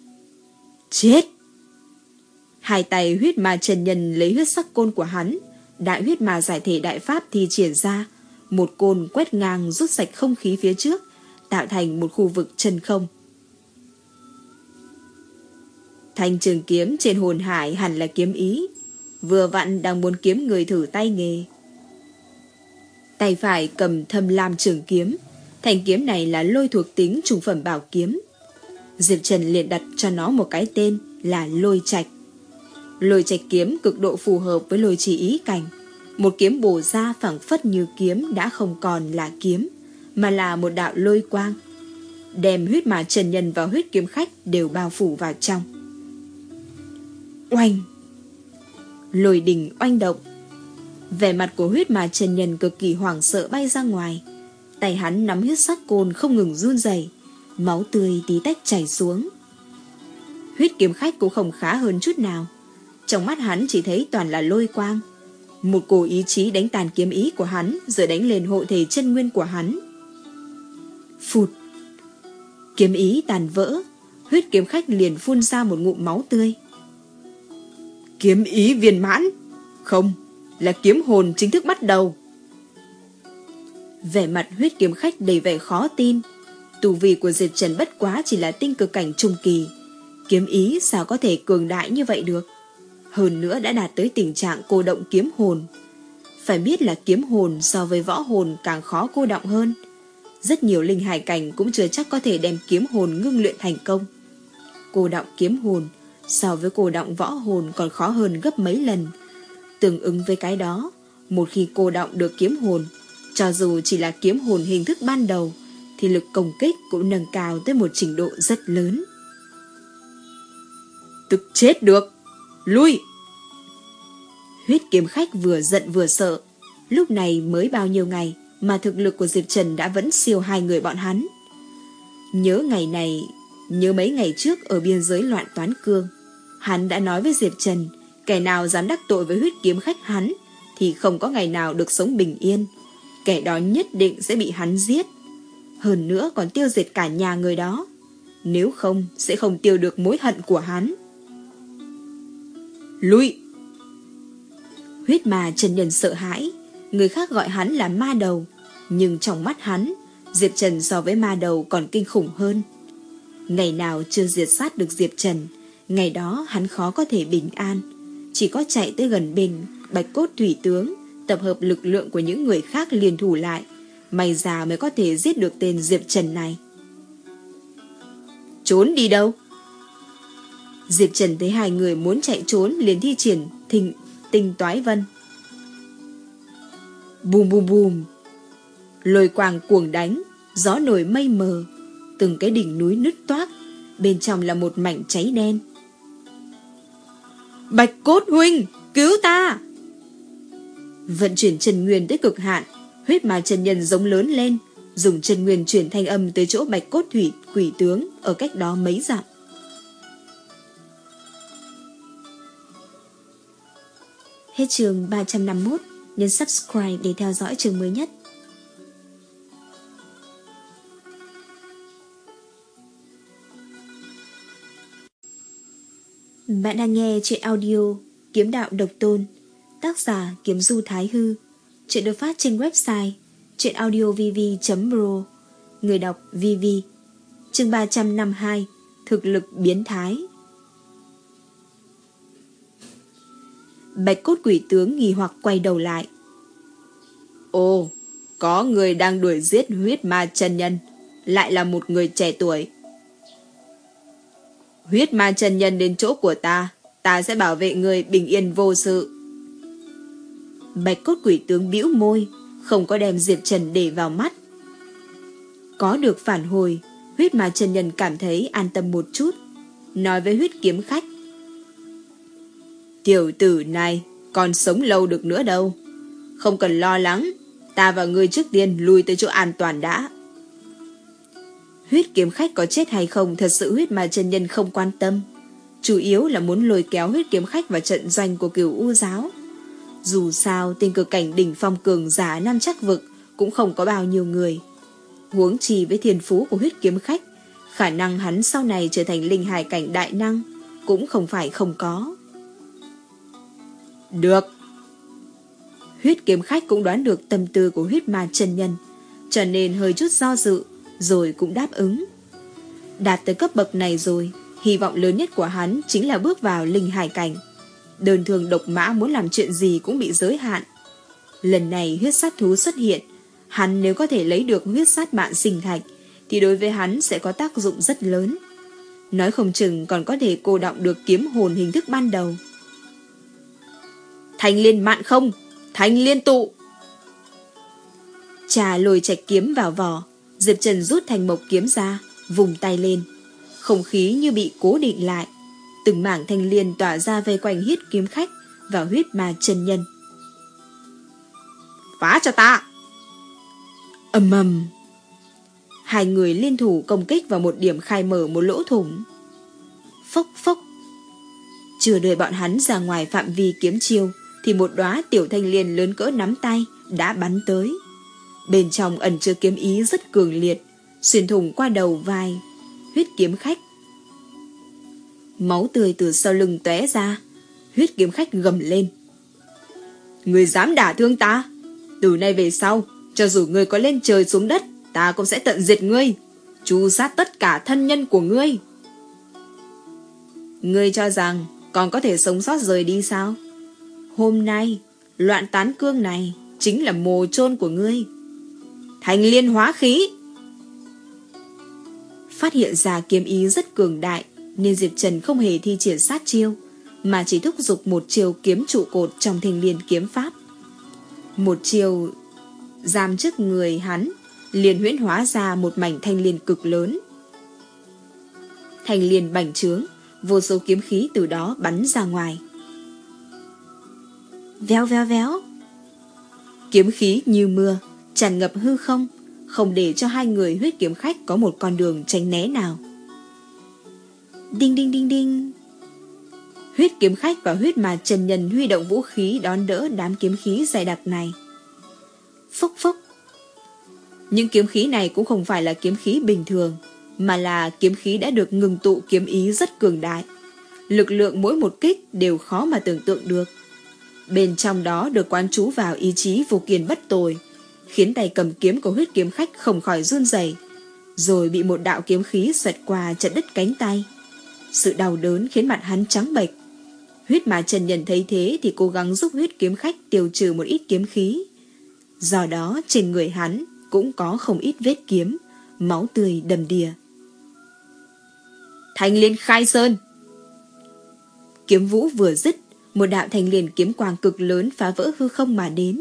Chết! Hai tay Huyết Ma Chân Nhân lấy huyết sắc côn của hắn, đại huyết ma giải thể đại pháp thi triển ra, một côn quét ngang rút sạch không khí phía trước, tạo thành một khu vực chân không. Thanh trường kiếm trên hồn hải hẳn là kiếm ý, vừa vặn đang muốn kiếm người thử tay nghề. Tay phải cầm thâm lam trường kiếm, thanh kiếm này là lôi thuộc tính trùng phẩm bảo kiếm. Diệp Trần liền đặt cho nó một cái tên là lôi trạch. Lôi trạch kiếm cực độ phù hợp với lôi trì ý cảnh. Một kiếm bổ ra phảng phất như kiếm đã không còn là kiếm, mà là một đạo lôi quang, đem huyết ma chân nhân và huyết kiếm khách đều bao phủ vào trong. Oanh! Lôi đình oanh động. Vẻ mặt của huyết ma chân nhân cực kỳ hoảng sợ bay ra ngoài. Tay hắn nắm huyết sắc côn không ngừng run rẩy, máu tươi tí tách chảy xuống. Huyết kiếm khách cũng không khá hơn chút nào. Trong mắt hắn chỉ thấy toàn là lôi quang. Một cổ ý chí đánh tàn kiếm ý của hắn, rồi đánh lên hộ thể chân nguyên của hắn. Phụt! Kiếm ý tàn vỡ, huyết kiếm khách liền phun ra một ngụm máu tươi. Kiếm ý viên mãn? Không, là kiếm hồn chính thức bắt đầu. Vẻ mặt huyết kiếm khách đầy vẻ khó tin. Tu vi của Diệp Trần bất quá chỉ là tinh cực cảnh trung kỳ, kiếm ý sao có thể cường đại như vậy được? Hơn nữa đã đạt tới tình trạng cô động kiếm hồn. Phải biết là kiếm hồn so với võ hồn càng khó cô động hơn. Rất nhiều linh hải cảnh cũng chưa chắc có thể đem kiếm hồn ngưng luyện thành công. Cô động kiếm hồn so với cô động võ hồn còn khó hơn gấp mấy lần. Tương ứng với cái đó, một khi cô động được kiếm hồn, cho dù chỉ là kiếm hồn hình thức ban đầu, thì lực công kích cũng nâng cao tới một trình độ rất lớn. Tức chết được! Lui! Huyết kiếm khách vừa giận vừa sợ. Lúc này mới bao nhiêu ngày mà thực lực của Diệp Trần đã vẫn siêu hai người bọn hắn. Nhớ ngày này, nhớ mấy ngày trước ở biên giới loạn Toán Cương, hắn đã nói với Diệp Trần, kẻ nào dám đắc tội với huyết kiếm khách hắn thì không có ngày nào được sống bình yên. Kẻ đó nhất định sẽ bị hắn giết. Hơn nữa còn tiêu diệt cả nhà người đó. Nếu không sẽ không tiêu được mối hận của hắn. Lui! Huyết ma chân nhân sợ hãi. Người khác gọi hắn là ma đầu, nhưng trong mắt hắn, Diệp Trần so với ma đầu còn kinh khủng hơn. Ngày nào chưa diệt sát được Diệp Trần, ngày đó hắn khó có thể bình an. Chỉ có chạy tới gần bên Bạch Cốt Thủy Tướng, tập hợp lực lượng của những người khác liên thủ lại, may ra mới có thể giết được tên Diệp Trần này. Trốn đi đâu? Diệp Trần thấy hai người muốn chạy trốn liền thi triển thình tinh toái vân. Bùm bùm bùm, lôi quang cuồng đánh, gió nổi mây mờ, từng cái đỉnh núi nứt toác, bên trong là một mảnh cháy đen. Bạch Cốt huynh, cứu ta! Vận chuyển chân nguyên tới cực hạn, huyết ma chân nhân giống lớn lên, dùng chân nguyên chuyển thanh âm tới chỗ Bạch Cốt Thủy Quỷ Tướng ở cách đó mấy dặm. Hết chương ba trăm năm mươi mốt, nhấn subscribe để theo dõi chương mới nhất. Bạn đang nghe chuyện audio Kiếm Đạo Độc Tôn, tác giả Kiếm Du Thái Hư. Chuyện được phát trên website chuyenaudiovv chấm pro. Người đọc Vivi. Chương ba trăm năm mươi hai, thực lực biến thái. Bạch Cốt Quỷ Tướng nghi hoặc quay đầu lại. Ồ, có người đang đuổi giết huyết ma chân nhân, lại là một người trẻ tuổi. Huyết ma chân nhân đến chỗ của ta, ta sẽ bảo vệ người bình yên vô sự. Bạch Cốt Quỷ Tướng bĩu môi, không có đem Diệp Trần để vào mắt. Có được phản hồi, huyết ma chân nhân cảm thấy an tâm một chút, nói với huyết kiếm khách. Tiểu tử này còn sống lâu được nữa đâu. Không cần lo lắng, ta và ngươi trước tiên lui tới chỗ an toàn đã. Huyết kiếm khách có chết hay không thật sự huyết ma chân nhân không quan tâm. Chủ yếu là muốn lôi kéo huyết kiếm khách vào trận doanh của Cửu U giáo. Dù sao tinh cực cảnh đỉnh phong cường giả Nam Trắc vực cũng không có bao nhiêu người. Huống chi với thiên phú của huyết kiếm khách, khả năng hắn sau này trở thành linh hải cảnh đại năng cũng không phải không có. Được. Huyết kiếm khách cũng đoán được tâm tư của huyết ma chân nhân, cho nên hơi chút do dự, rồi cũng đáp ứng. Đạt tới cấp bậc này rồi, hy vọng lớn nhất của hắn chính là bước vào linh hải cảnh. Đơn thường độc mã muốn làm chuyện gì cũng bị giới hạn. Lần này huyết sát thú xuất hiện, hắn nếu có thể lấy được huyết sát mạng sinh thạch, thì đối với hắn sẽ có tác dụng rất lớn. Nói không chừng còn có thể cô đọng được kiếm hồn hình thức ban đầu. Thanh liên mạn không, thanh liên tụ. Trà lôi trạch kiếm vào vỏ, Diệp Trần rút thành mộc kiếm ra, vùng tay lên. Không khí như bị cố định lại. Từng mảng thanh liên tỏa ra vây quanh huyết kiếm khách và huyết ma chân nhân. Phá cho ta! Ầm ầm. Hai người liên thủ công kích vào một điểm khai mở một lỗ thủng. Phốc phốc. Chưa đợi bọn hắn ra ngoài phạm vi kiếm chiêu, thì một đóa tiểu thanh liên lớn cỡ nắm tay đã bắn tới. Bên trong ẩn chứa kiếm ý rất cường liệt, xuyên thủng qua đầu vai huyết kiếm khách. Máu tươi từ sau lưng tóe ra. Huyết kiếm khách gầm lên. Ngươi dám đả thương ta? Từ nay về sau, cho dù ngươi có lên trời xuống đất, ta cũng sẽ tận diệt ngươi, tru sát tất cả thân nhân của ngươi. Ngươi cho rằng còn có thể sống sót rời đi sao? Hôm nay, loạn tán cương này chính là mồ chôn của ngươi. Thanh liên hóa khí. Phát hiện ra kiếm ý rất cường đại, nên Diệp Trần không hề thi triển sát chiêu, mà chỉ thúc giục một chiêu kiếm trụ cột trong thanh liên kiếm pháp. Một chiêu giam trước người hắn, liền huyễn hóa ra một mảnh thanh liên cực lớn. Thanh liên bành trướng, vô số kiếm khí từ đó bắn ra ngoài. Véo véo véo. Kiếm khí như mưa, tràn ngập hư không, không để cho hai người huyết kiếm khách có một con đường tránh né nào. Đinh đinh đinh đinh. Huyết kiếm khách và huyết ma chân nhân huy động vũ khí đón đỡ đám kiếm khí dày đặc này. Phốc phốc. Những kiếm khí này cũng không phải là kiếm khí bình thường, mà là kiếm khí đã được ngừng tụ kiếm ý rất cường đại. Lực lượng mỗi một kích đều khó mà tưởng tượng được. Bên trong đó được quán trú vào ý chí vô kiên bất tồi, khiến tay cầm kiếm của huyết kiếm khách không khỏi run rẩy, rồi bị một đạo kiếm khí xoẹt qua chặt đứt cánh tay. Sự đau đớn khiến mặt hắn trắng bệch. Huyết ma chân nhân thấy thế thì cố gắng giúp huyết kiếm khách tiêu trừ một ít kiếm khí. Do đó trên người hắn cũng có không ít vết kiếm, máu tươi đầm đìa. Thanh liên khai sơn. Kiếm vũ vừa dứt, một đạo thanh liên kiếm quang cực lớn phá vỡ hư không mà đến.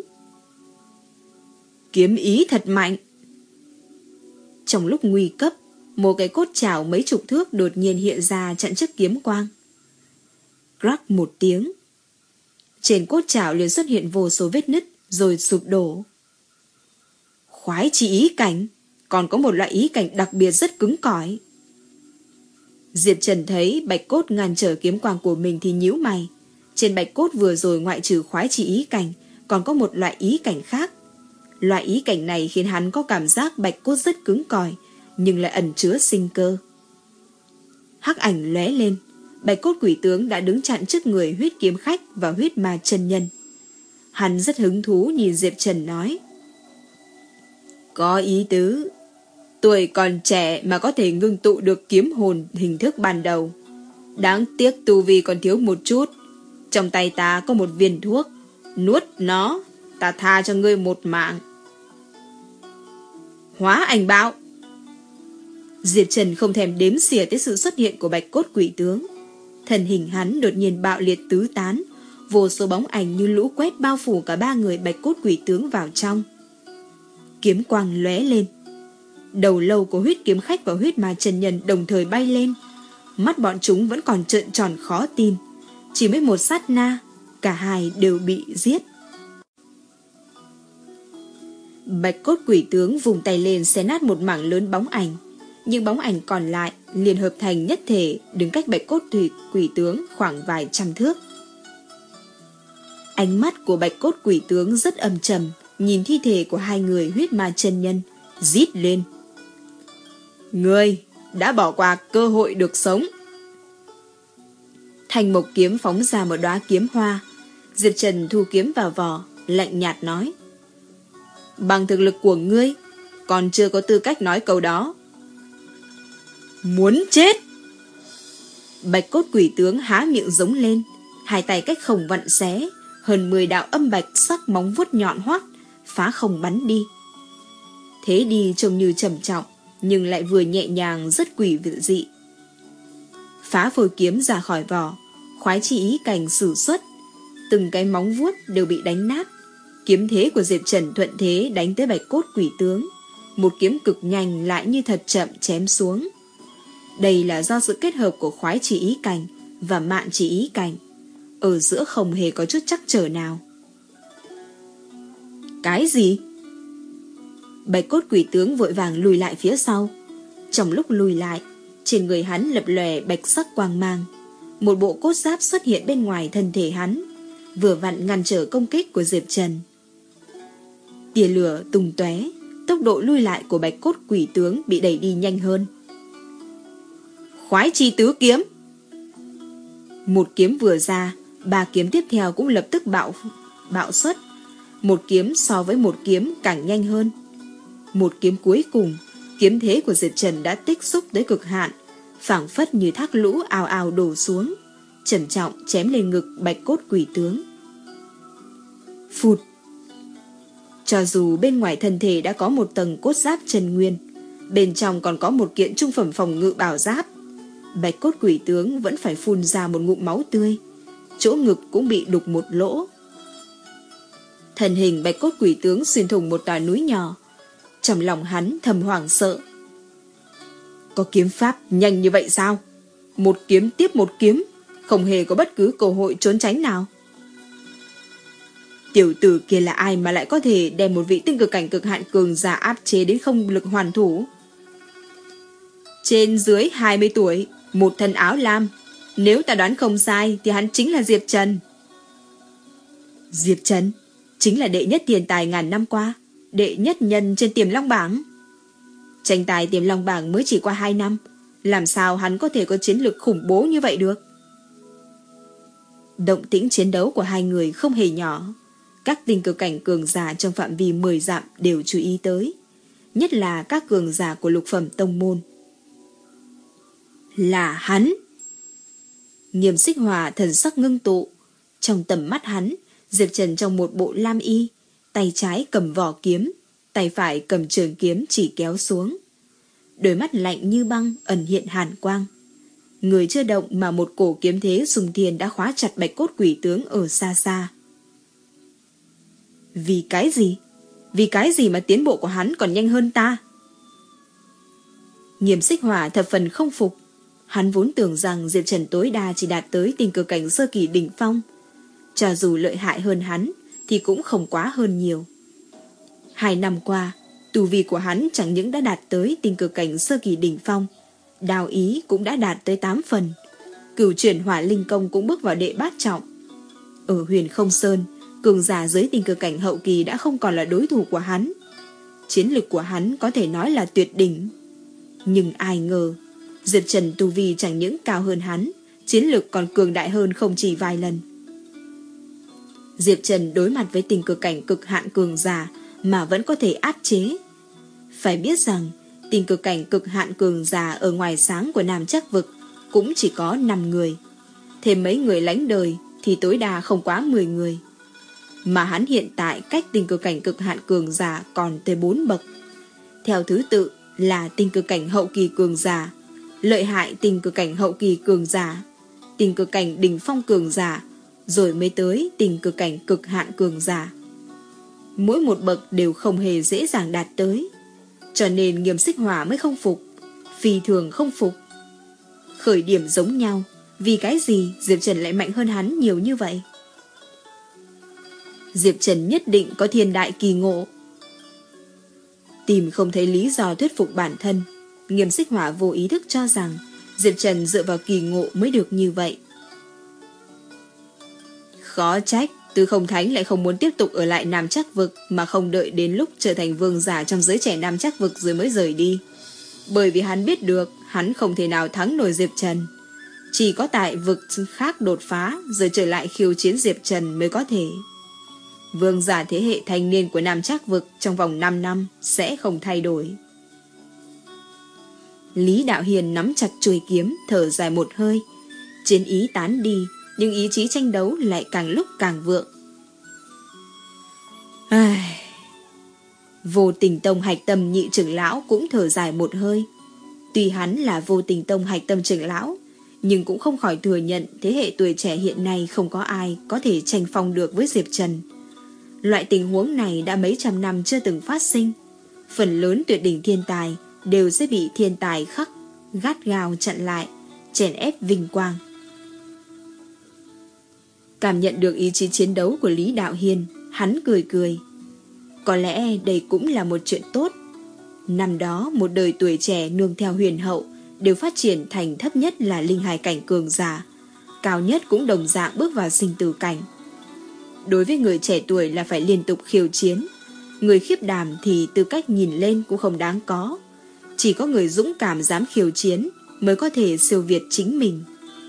Kiếm ý thật mạnh. Trong lúc nguy cấp, một cái cốt chảo mấy chục thước đột nhiên hiện ra chặn trước kiếm quang. Crack một tiếng. Trên cốt chảo liền xuất hiện vô số vết nứt rồi sụp đổ. Khoái chi ý cảnh, còn có một loại ý cảnh đặc biệt rất cứng cỏi. Diệp Trần thấy bạch cốt ngăn trở kiếm quang của mình thì nhíu mày. Trên bạch cốt vừa rồi ngoại trừ khoái chi ý cảnh, còn có một loại ý cảnh khác. Loại ý cảnh này khiến hắn có cảm giác bạch cốt rất cứng cỏi, nhưng lại ẩn chứa sinh cơ. Hắc ảnh lóe lên, bạch cốt quỷ tướng đã đứng chặn trước người huyết kiếm khách và huyết ma chân nhân. Hắn rất hứng thú nhìn Diệp Trần nói. Có ý tứ. Tuổi còn trẻ mà có thể ngưng tụ được kiếm hồn hình thức ban đầu. Đáng tiếc tu vi còn thiếu một chút. Trong tay ta có một viên thuốc. Nuốt nó, ta tha cho ngươi một mạng. Hóa ảnh bạo. Diệp Trần không thèm đếm xỉa tới sự xuất hiện của bạch cốt quỷ tướng. Thần hình hắn đột nhiên bạo liệt tứ tán, vô số bóng ảnh như lũ quét bao phủ cả ba người bạch cốt quỷ tướng vào trong. Kiếm quang lóe lên. Đầu lâu của huyết kiếm khách và huyết ma chân nhân đồng thời bay lên. Mắt bọn chúng vẫn còn trợn tròn khó tin. Chỉ mới một sát na, cả hai đều bị giết. Bạch cốt quỷ tướng vùng tay lên xé nát một mảng lớn bóng ảnh. Nhưng bóng ảnh còn lại liền hợp thành nhất thể, đứng cách bạch cốt thủy quỷ tướng khoảng vài trăm thước. Ánh mắt của bạch cốt quỷ tướng rất âm trầm, nhìn thi thể của hai người huyết ma chân nhân, rít lên. Ngươi đã bỏ qua cơ hội được sống. Thành mộc kiếm phóng ra một đóa kiếm hoa. Diệp Trần thu kiếm vào vỏ, lạnh nhạt nói: Bằng thực lực của ngươi, còn chưa có tư cách nói câu đó. Muốn chết! Bạch cốt quỷ tướng há miệng giống lên, hai tay cách không vặn xé, hơn mười đạo âm bạch sắc móng vuốt nhọn hoắt, phá không bắn đi. Thế đi trông như trầm trọng, nhưng lại vừa nhẹ nhàng rất quỷ dị. Phá phôi kiếm ra khỏi vỏ, khoái chi ý cảnh sử xuất, từng cái móng vuốt đều bị đánh nát. Kiếm thế của Diệp Trần thuận thế đánh tới bạch cốt quỷ tướng, một kiếm cực nhanh lại như thật chậm chém xuống. Đây là do sự kết hợp của khoái chỉ ý cảnh và mạn chỉ ý cảnh, ở giữa không hề có chút trắc trở nào. Cái gì? Bạch cốt quỷ tướng vội vàng lùi lại phía sau. Trong lúc lùi lại, trên người hắn lập lòe bạch sắc quang mang, một bộ cốt giáp xuất hiện bên ngoài thân thể hắn, vừa vặn ngăn trở công kích của Diệp Trần. Tia lửa tung tóe, tốc độ lui lại của bạch cốt quỷ tướng bị đẩy đi nhanh hơn. Khoái chi tứ kiếm! Một kiếm vừa ra, ba kiếm tiếp theo cũng lập tức bạo bạo xuất. Một kiếm so với một kiếm càng nhanh hơn. Một kiếm cuối cùng, kiếm thế của Diệp Trần đã tích xúc tới cực hạn, phảng phất như thác lũ ào ào đổ xuống, trầm trọng chém lên ngực bạch cốt quỷ tướng. Phụt! Cho dù bên ngoài thân thể đã có một tầng cốt giáp chân nguyên, bên trong còn có một kiện trung phẩm phòng ngự bảo giáp, bạch cốt quỷ tướng vẫn phải phun ra một ngụm máu tươi, chỗ ngực cũng bị đục một lỗ. Thân hình bạch cốt quỷ tướng xuyên thủng một tòa núi nhỏ, trong lòng hắn thầm hoảng sợ. Có kiếm pháp nhanh như vậy sao? Một kiếm tiếp một kiếm, không hề có bất cứ cơ hội trốn tránh nào. Tiểu tử kia là ai mà lại có thể đem một vị tinh cực cảnh cực hạn cường giả áp chế đến không lực hoàn thủ? Trên dưới hai mươi tuổi, một thân áo lam, nếu ta đoán không sai thì hắn chính là Diệp Trần. Diệp Trần chính là đệ nhất tiền tài ngàn năm qua, đệ nhất nhân trên Tiềm Long bảng. Tranh tài Tiềm Long bảng mới chỉ qua hai năm, làm sao hắn có thể có chiến lược khủng bố như vậy được? Động tĩnh chiến đấu của hai người không hề nhỏ, các tinh cực cảnh cường giả trong phạm vi mười dặm đều chú ý tới, nhất là các cường giả của lục phẩm tông môn. Là hắn! Nghiêm Xích Hòa thần sắc ngưng tụ, trong tầm mắt hắn, Diệp Trần trong một bộ lam y, tay trái cầm vỏ kiếm, tay phải cầm trường kiếm chỉ kéo xuống. Đôi mắt lạnh như băng ẩn hiện hàn quang. Người chưa động mà một cổ kiếm thế sùng thiên đã khóa chặt bạch cốt quỷ tướng ở xa xa. Vì cái gì? Vì cái gì mà tiến bộ của hắn còn nhanh hơn ta? Nghiêm Xích Hỏa thập phần không phục. Hắn vốn tưởng rằng Diệp Trần tối đa chỉ đạt tới tinh cực cảnh sơ kỳ đỉnh phong. Cho dù lợi hại hơn hắn thì cũng không quá hơn nhiều. Hai năm qua, tu vi của hắn chẳng những đã đạt tới tinh cực cảnh sơ kỳ đỉnh phong, đao ý cũng đã đạt tới tám phần. Cửu chuyển hỏa linh công cũng bước vào đệ bát trọng. Ở Huyền Không Sơn, cường giả dưới tinh cực cảnh hậu kỳ đã không còn là đối thủ của hắn. Chiến lực của hắn có thể nói là tuyệt đỉnh. Nhưng ai ngờ, Diệp Trần tu vi chẳng những cao hơn hắn, chiến lực còn cường đại hơn không chỉ vài lần. Diệp Trần đối mặt với tinh cực cảnh cực hạn cường giả mà vẫn có thể áp chế. Phải biết rằng, tinh cực cảnh cực hạn cường giả ở ngoài sáng của Nam Trắc Vực cũng chỉ có năm người. Thêm mấy người lánh đời thì tối đa không quá mười người. Mà hắn hiện tại cách tinh cực cảnh cực hạn cường giả còn tới bốn bậc. Theo thứ tự là tinh cực cảnh hậu kỳ cường giả, lợi hại tinh cực cảnh hậu kỳ cường giả, tinh cực cảnh đỉnh phong cường giả, rồi mới tới tinh cực cảnh cực hạn cường giả. Mỗi một bậc đều không hề dễ dàng đạt tới, cho nên Nghiêm Xích Hỏa mới không phục, phi thường không phục. Khởi điểm giống nhau, vì cái gì Diệp Trần lại mạnh hơn hắn nhiều như vậy? Diệp Trần nhất định có thiên đại kỳ ngộ. Tìm không thấy lý do thuyết phục bản thân, Nghiêm Xích Hỏa vô ý thức cho rằng Diệp Trần dựa vào kỳ ngộ mới được như vậy. Khó trách Tư Không Thánh lại không muốn tiếp tục ở lại Nam Trắc Vực mà không đợi đến lúc trở thành vương giả trong giới trẻ Nam Trắc Vực rồi mới rời đi. Bởi vì hắn biết được hắn không thể nào thắng nổi Diệp Trần. Chỉ có tại vực khác đột phá rồi trở lại khiêu chiến Diệp Trần mới có thể. Vương giả thế hệ thanh niên của Nam Trác vực trong vòng năm năm sẽ không thay đổi. Lý Đạo Hiền nắm chặt chuôi kiếm, thở dài một hơi. Chiến ý tán đi, nhưng ý chí tranh đấu lại càng lúc càng vượng. Ai... Vô Tình Tông Hạch Tâm nhị trưởng lão cũng thở dài một hơi. Tuy hắn là Vô Tình Tông Hạch Tâm trưởng lão, nhưng cũng không khỏi thừa nhận thế hệ tuổi trẻ hiện nay không có ai có thể tranh phong được với Diệp Trần. Loại tình huống này đã mấy trăm năm chưa từng phát sinh. Phần lớn tuyệt đỉnh thiên tài đều sẽ bị thiên tài khắc gắt gao chặn lại, chèn ép vinh quang. Cảm nhận được ý chí chiến đấu của Lý Đạo Hiền, hắn cười cười. Có lẽ đây cũng là một chuyện tốt. Năm đó một đời tuổi trẻ nương theo huyền hậu đều phát triển thành thấp nhất là linh hài cảnh cường giả, cao nhất cũng đồng dạng bước vào sinh tử cảnh. Đối với người trẻ tuổi là phải liên tục khiêu chiến. Người khiếp đảm thì tư cách nhìn lên cũng không đáng có. Chỉ có người dũng cảm dám khiêu chiến mới có thể siêu việt chính mình.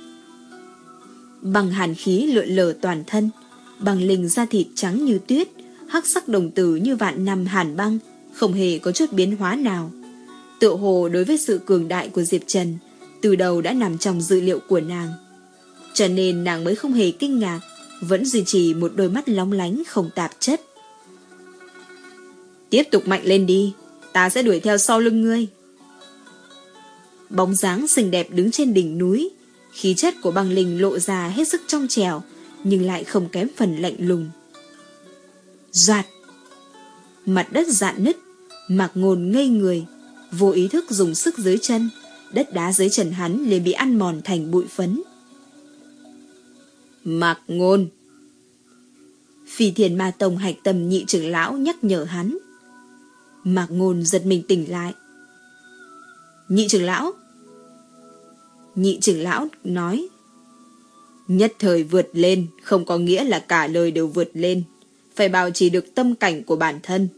Bằng hàn khí lượn lờ toàn thân, bằng linh da thịt trắng như tuyết, hắc sắc đồng tử như vạn năm hàn băng, không hề có chút biến hóa nào. Tựa hồ đối với sự cường đại của Diệp Trần, từ đầu đã nằm trong dữ liệu của nàng. Cho nên nàng mới không hề kinh ngạc, vẫn duy trì một đôi mắt lóng lánh không tạp chất. Tiếp tục mạnh lên đi, ta sẽ đuổi theo sau lưng ngươi. Bóng dáng xinh đẹp đứng trên đỉnh núi, khí chất của băng linh lộ ra hết sức trong trẻo, nhưng lại không kém phần lạnh lùng. Doạt! Mặt đất rạn nứt, Mạc Ngôn ngây người, vô ý thức dùng sức dưới chân, đất đá dưới chân hắn liền bị ăn mòn thành bụi phấn. Mạc Ngôn! Phi Thiền Ma Tông Hạch Tâm nhị trưởng lão nhắc nhở hắn. Mạc Ngôn giật mình tỉnh lại. Nhị trưởng lão! Nhị trưởng lão nói, nhất thời vượt lên không có nghĩa là cả đời đều vượt lên, phải bảo trì được tâm cảnh của bản thân.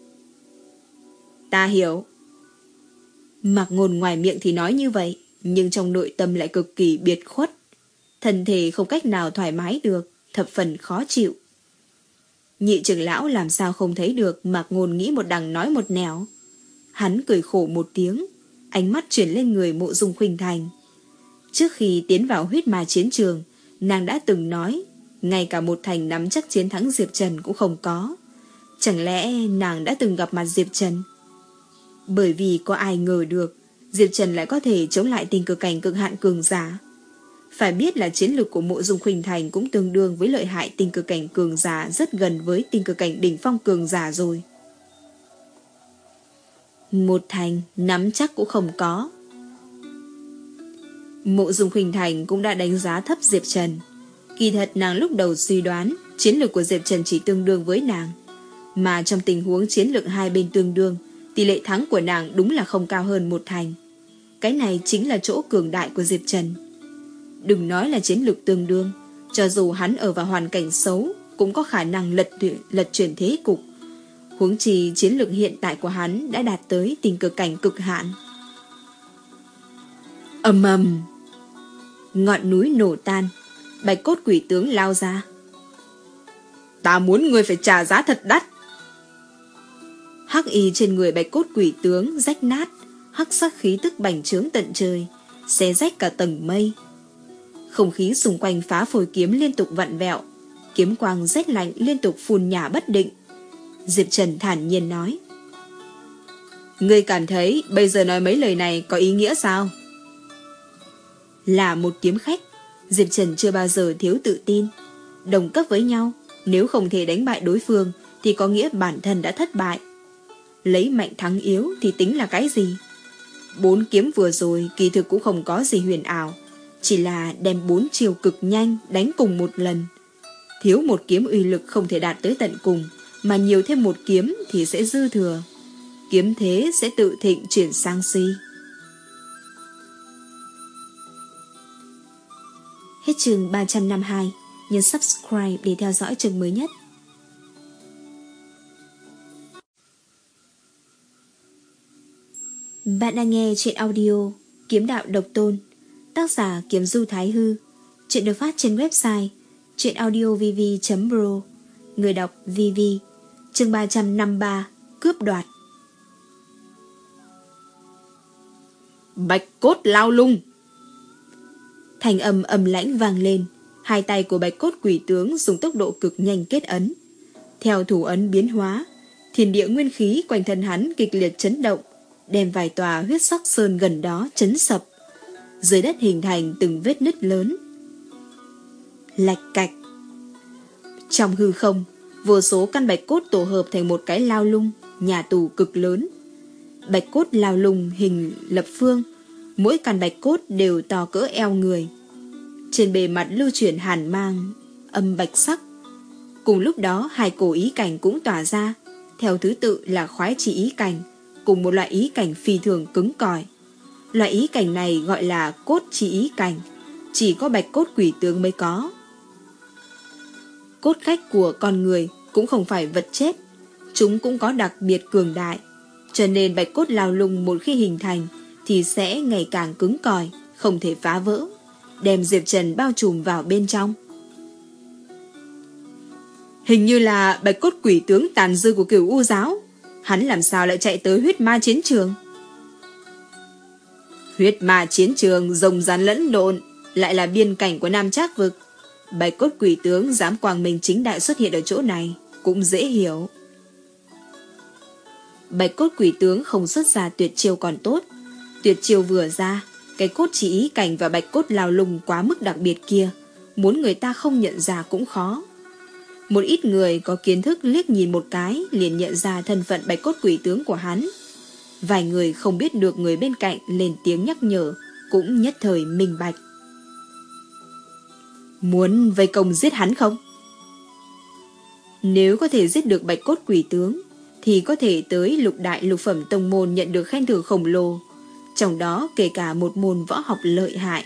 Ta hiểu. Mạc Ngôn ngoài miệng thì nói như vậy, nhưng trong nội tâm lại cực kỳ biệt khuất. Thân thể không cách nào thoải mái được, thập phần khó chịu. Nhị trưởng lão làm sao không thấy được Mạc Ngôn nghĩ một đằng nói một nẻo. Hắn cười khổ một tiếng, ánh mắt chuyển lên người Mộ Dung Khuynh Thành. Trước khi tiến vào huyết ma chiến trường, nàng đã từng nói, ngay cả một thành nắm chắc chiến thắng Diệp Trần cũng không có. Chẳng lẽ nàng đã từng gặp mặt Diệp Trần? Bởi vì có ai ngờ được Diệp Trần lại có thể chống lại tình cực cảnh cực hạn cường giả. Phải biết là chiến lược của Mộ Dung Khuynh Thành cũng tương đương với lợi hại tình cực cảnh cường giả, rất gần với tình cực cảnh đỉnh phong cường giả rồi. Một thành nắm chắc cũng không có. Mộ Dung Khuynh Thành cũng đã đánh giá thấp Diệp Trần. Kỳ thật nàng lúc đầu suy đoán chiến lược của Diệp Trần chỉ tương đương với nàng, mà trong tình huống chiến lược hai bên tương đương, tỷ lệ thắng của nàng đúng là không cao hơn một thành. Cái này chính là chỗ cường đại của Diệp Trần. Đừng nói là chiến lược tương đương, cho dù hắn ở vào hoàn cảnh xấu cũng có khả năng lật, lật chuyển thế cục. Huống chi chiến lược hiện tại của hắn đã đạt tới tình cực cảnh cực hạn. Ầm ầm, ngọn núi nổ tan, bạch cốt quỷ tướng lao ra. Ta muốn ngươi phải trả giá thật đắt. Hắc y trên người bạch cốt quỷ tướng rách nát, hắc sắc khí tức bành trướng tận trời, xé rách cả tầng mây. Không khí xung quanh phá phôi kiếm liên tục vặn vẹo, kiếm quang rét lạnh liên tục phun nhả bất định. Diệp Trần thản nhiên nói, ngươi cảm thấy bây giờ nói mấy lời này có ý nghĩa sao? Là một kiếm khách, Diệp Trần chưa bao giờ thiếu tự tin. Đồng cấp với nhau, nếu không thể đánh bại đối phương thì có nghĩa bản thân đã thất bại. Lấy mạnh thắng yếu thì tính là cái gì? Bốn kiếm vừa rồi kỳ thực cũng không có gì huyền ảo, chỉ là đem bốn chiều cực nhanh đánh cùng một lần. Thiếu một kiếm uy lực không thể đạt tới tận cùng, mà nhiều thêm một kiếm thì sẽ dư thừa. Kiếm thế sẽ tự thịnh chuyển sang suy. Hết chương ba trăm năm mươi hai. Nhấn subscribe để theo dõi chương mới nhất. Bạn đang nghe chuyện audio Kiếm Đạo Độc Tôn, tác giả Kiếm Du Thái Hư. Chuyện được phát trên website truyện audio v v chấm pro. Người đọc vê vê. Chương ba trăm năm mươi ba. Cướp đoạt. Bạch cốt lao lung. Thành âm ầm lãnh vang lên. Hai tay của bạch cốt quỷ tướng dùng tốc độ cực nhanh kết ấn. Theo thủ ấn biến hóa, thiên địa nguyên khí quanh thân hắn kịch liệt chấn động, đem vài tòa huyết sắc sơn gần đó chấn sập. Dưới đất hình thành từng vết nứt lớn. Lạch cạch. Trong hư không, vô số căn bạch cốt tổ hợp thành một cái lao lung, nhà tù cực lớn. Bạch cốt lao lung hình lập phương, mỗi căn bạch cốt đều to cỡ eo người. Trên bề mặt lưu chuyển hàn mang, âm bạch sắc. Cùng lúc đó hai cổ ý cảnh cũng tỏa ra, theo thứ tự là khoái chỉ ý cảnh, cùng một loại ý cảnh phi thường cứng cỏi. Loại ý cảnh này gọi là cốt chỉ ý cảnh, chỉ có bạch cốt quỷ tướng mới có. Cốt cách của con người cũng không phải vật chết, chúng cũng có đặc biệt cường đại, cho nên bạch cốt lao lung một khi hình thành thì sẽ ngày càng cứng cỏi, không thể phá vỡ, đem Diệp Trần bao trùm vào bên trong. Hình như là bạch cốt quỷ tướng tàn dư của Cửu U giáo, hắn làm sao lại chạy tới huyết ma chiến trường? Huyết ma chiến trường rồng rắn lẫn lộn, lại là biên cảnh của Nam Trác vực. Bạch cốt quỷ tướng dám quang minh chính đại xuất hiện ở chỗ này cũng dễ hiểu. Bạch cốt quỷ tướng không xuất ra tuyệt chiêu còn tốt, tuyệt chiêu vừa ra, cái cốt chỉ ý cảnh và bạch cốt lao lung quá mức đặc biệt kia, muốn người ta không nhận ra cũng khó. Một ít người có kiến thức liếc nhìn một cái liền nhận ra thân phận bạch cốt quỷ tướng của hắn. Vài người không biết được người bên cạnh lên tiếng nhắc nhở, cũng nhất thời minh bạch. Muốn vây công giết hắn không? Nếu có thể giết được bạch cốt quỷ tướng thì có thể tới lục đại lục phẩm tông môn nhận được khen thưởng khổng lồ, trong đó kể cả một môn võ học lợi hại.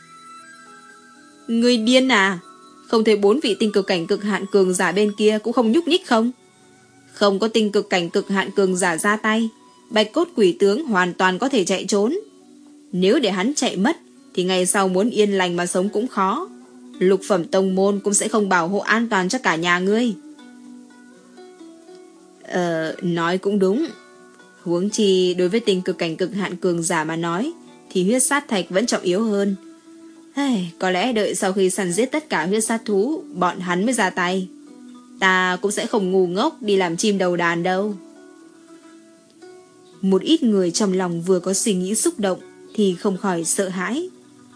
Người điên à? Không thấy bốn vị tinh cực cảnh cực hạn cường giả bên kia cũng không nhúc nhích không? Không có tinh cực cảnh cực hạn cường giả ra tay, bạch cốt quỷ tướng hoàn toàn có thể chạy trốn. Nếu để hắn chạy mất thì ngày sau muốn yên lành mà sống cũng khó. Lục phẩm tông môn cũng sẽ không bảo hộ an toàn cho cả nhà ngươi. Ờ, nói cũng đúng. Huống chi đối với tinh cực cảnh cực hạn cường giả mà nói thì huyết sát thạch vẫn trọng yếu hơn. Hey, có lẽ đợi sau khi săn giết tất cả huyết sát thú, bọn hắn mới ra tay. Ta cũng sẽ không ngu ngốc đi làm chim đầu đàn đâu. Một ít người trong lòng vừa có suy nghĩ xúc động thì không khỏi sợ hãi.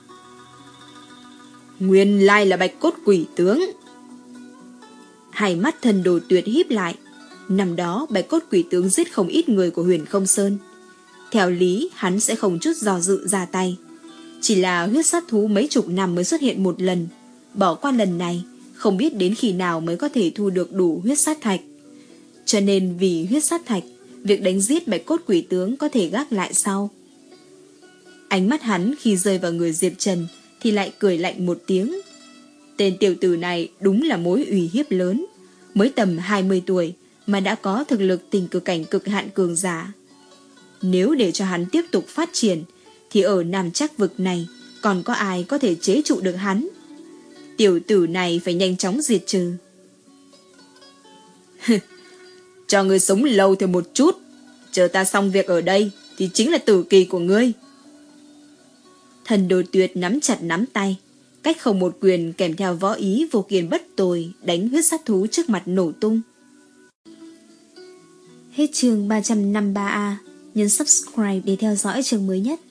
Nguyên lai là bạch cốt quỷ tướng. Hai mắt thần đồ tuyệt híp lại. Năm đó bạch cốt quỷ tướng giết không ít người của Huyền Không Sơn. Theo lý hắn sẽ không chút do dự ra tay. Chỉ là huyết sát thú mấy chục năm mới xuất hiện một lần. Bỏ qua lần này, không biết đến khi nào mới có thể thu được đủ huyết sát thạch. Cho nên vì huyết sát thạch, việc đánh giết bạch cốt quỷ tướng có thể gác lại sau. Ánh mắt hắn khi rơi vào người Diệp Trần thì lại cười lạnh một tiếng. Tên tiểu tử này đúng là mối uy hiếp lớn. Mới tầm hai mươi tuổi mà đã có thực lực tình cực cảnh cực hạn cường giả. Nếu để cho hắn tiếp tục phát triển thì ở Nam Trác vực này còn có ai có thể chế trụ được hắn. Tiểu tử này phải nhanh chóng diệt trừ. Cho ngươi sống lâu thêm một chút, chờ ta xong việc ở đây thì chính là tử kỳ của ngươi. Thần đồ tuyệt nắm chặt nắm tay, cách không một quyền kèm theo võ ý vô kiên bất tồi đánh huyết sát thú trước mặt nổ tung. Hết chương ba trăm năm mươi ba A. Nhấn subscribe để theo dõi chương mới nhất.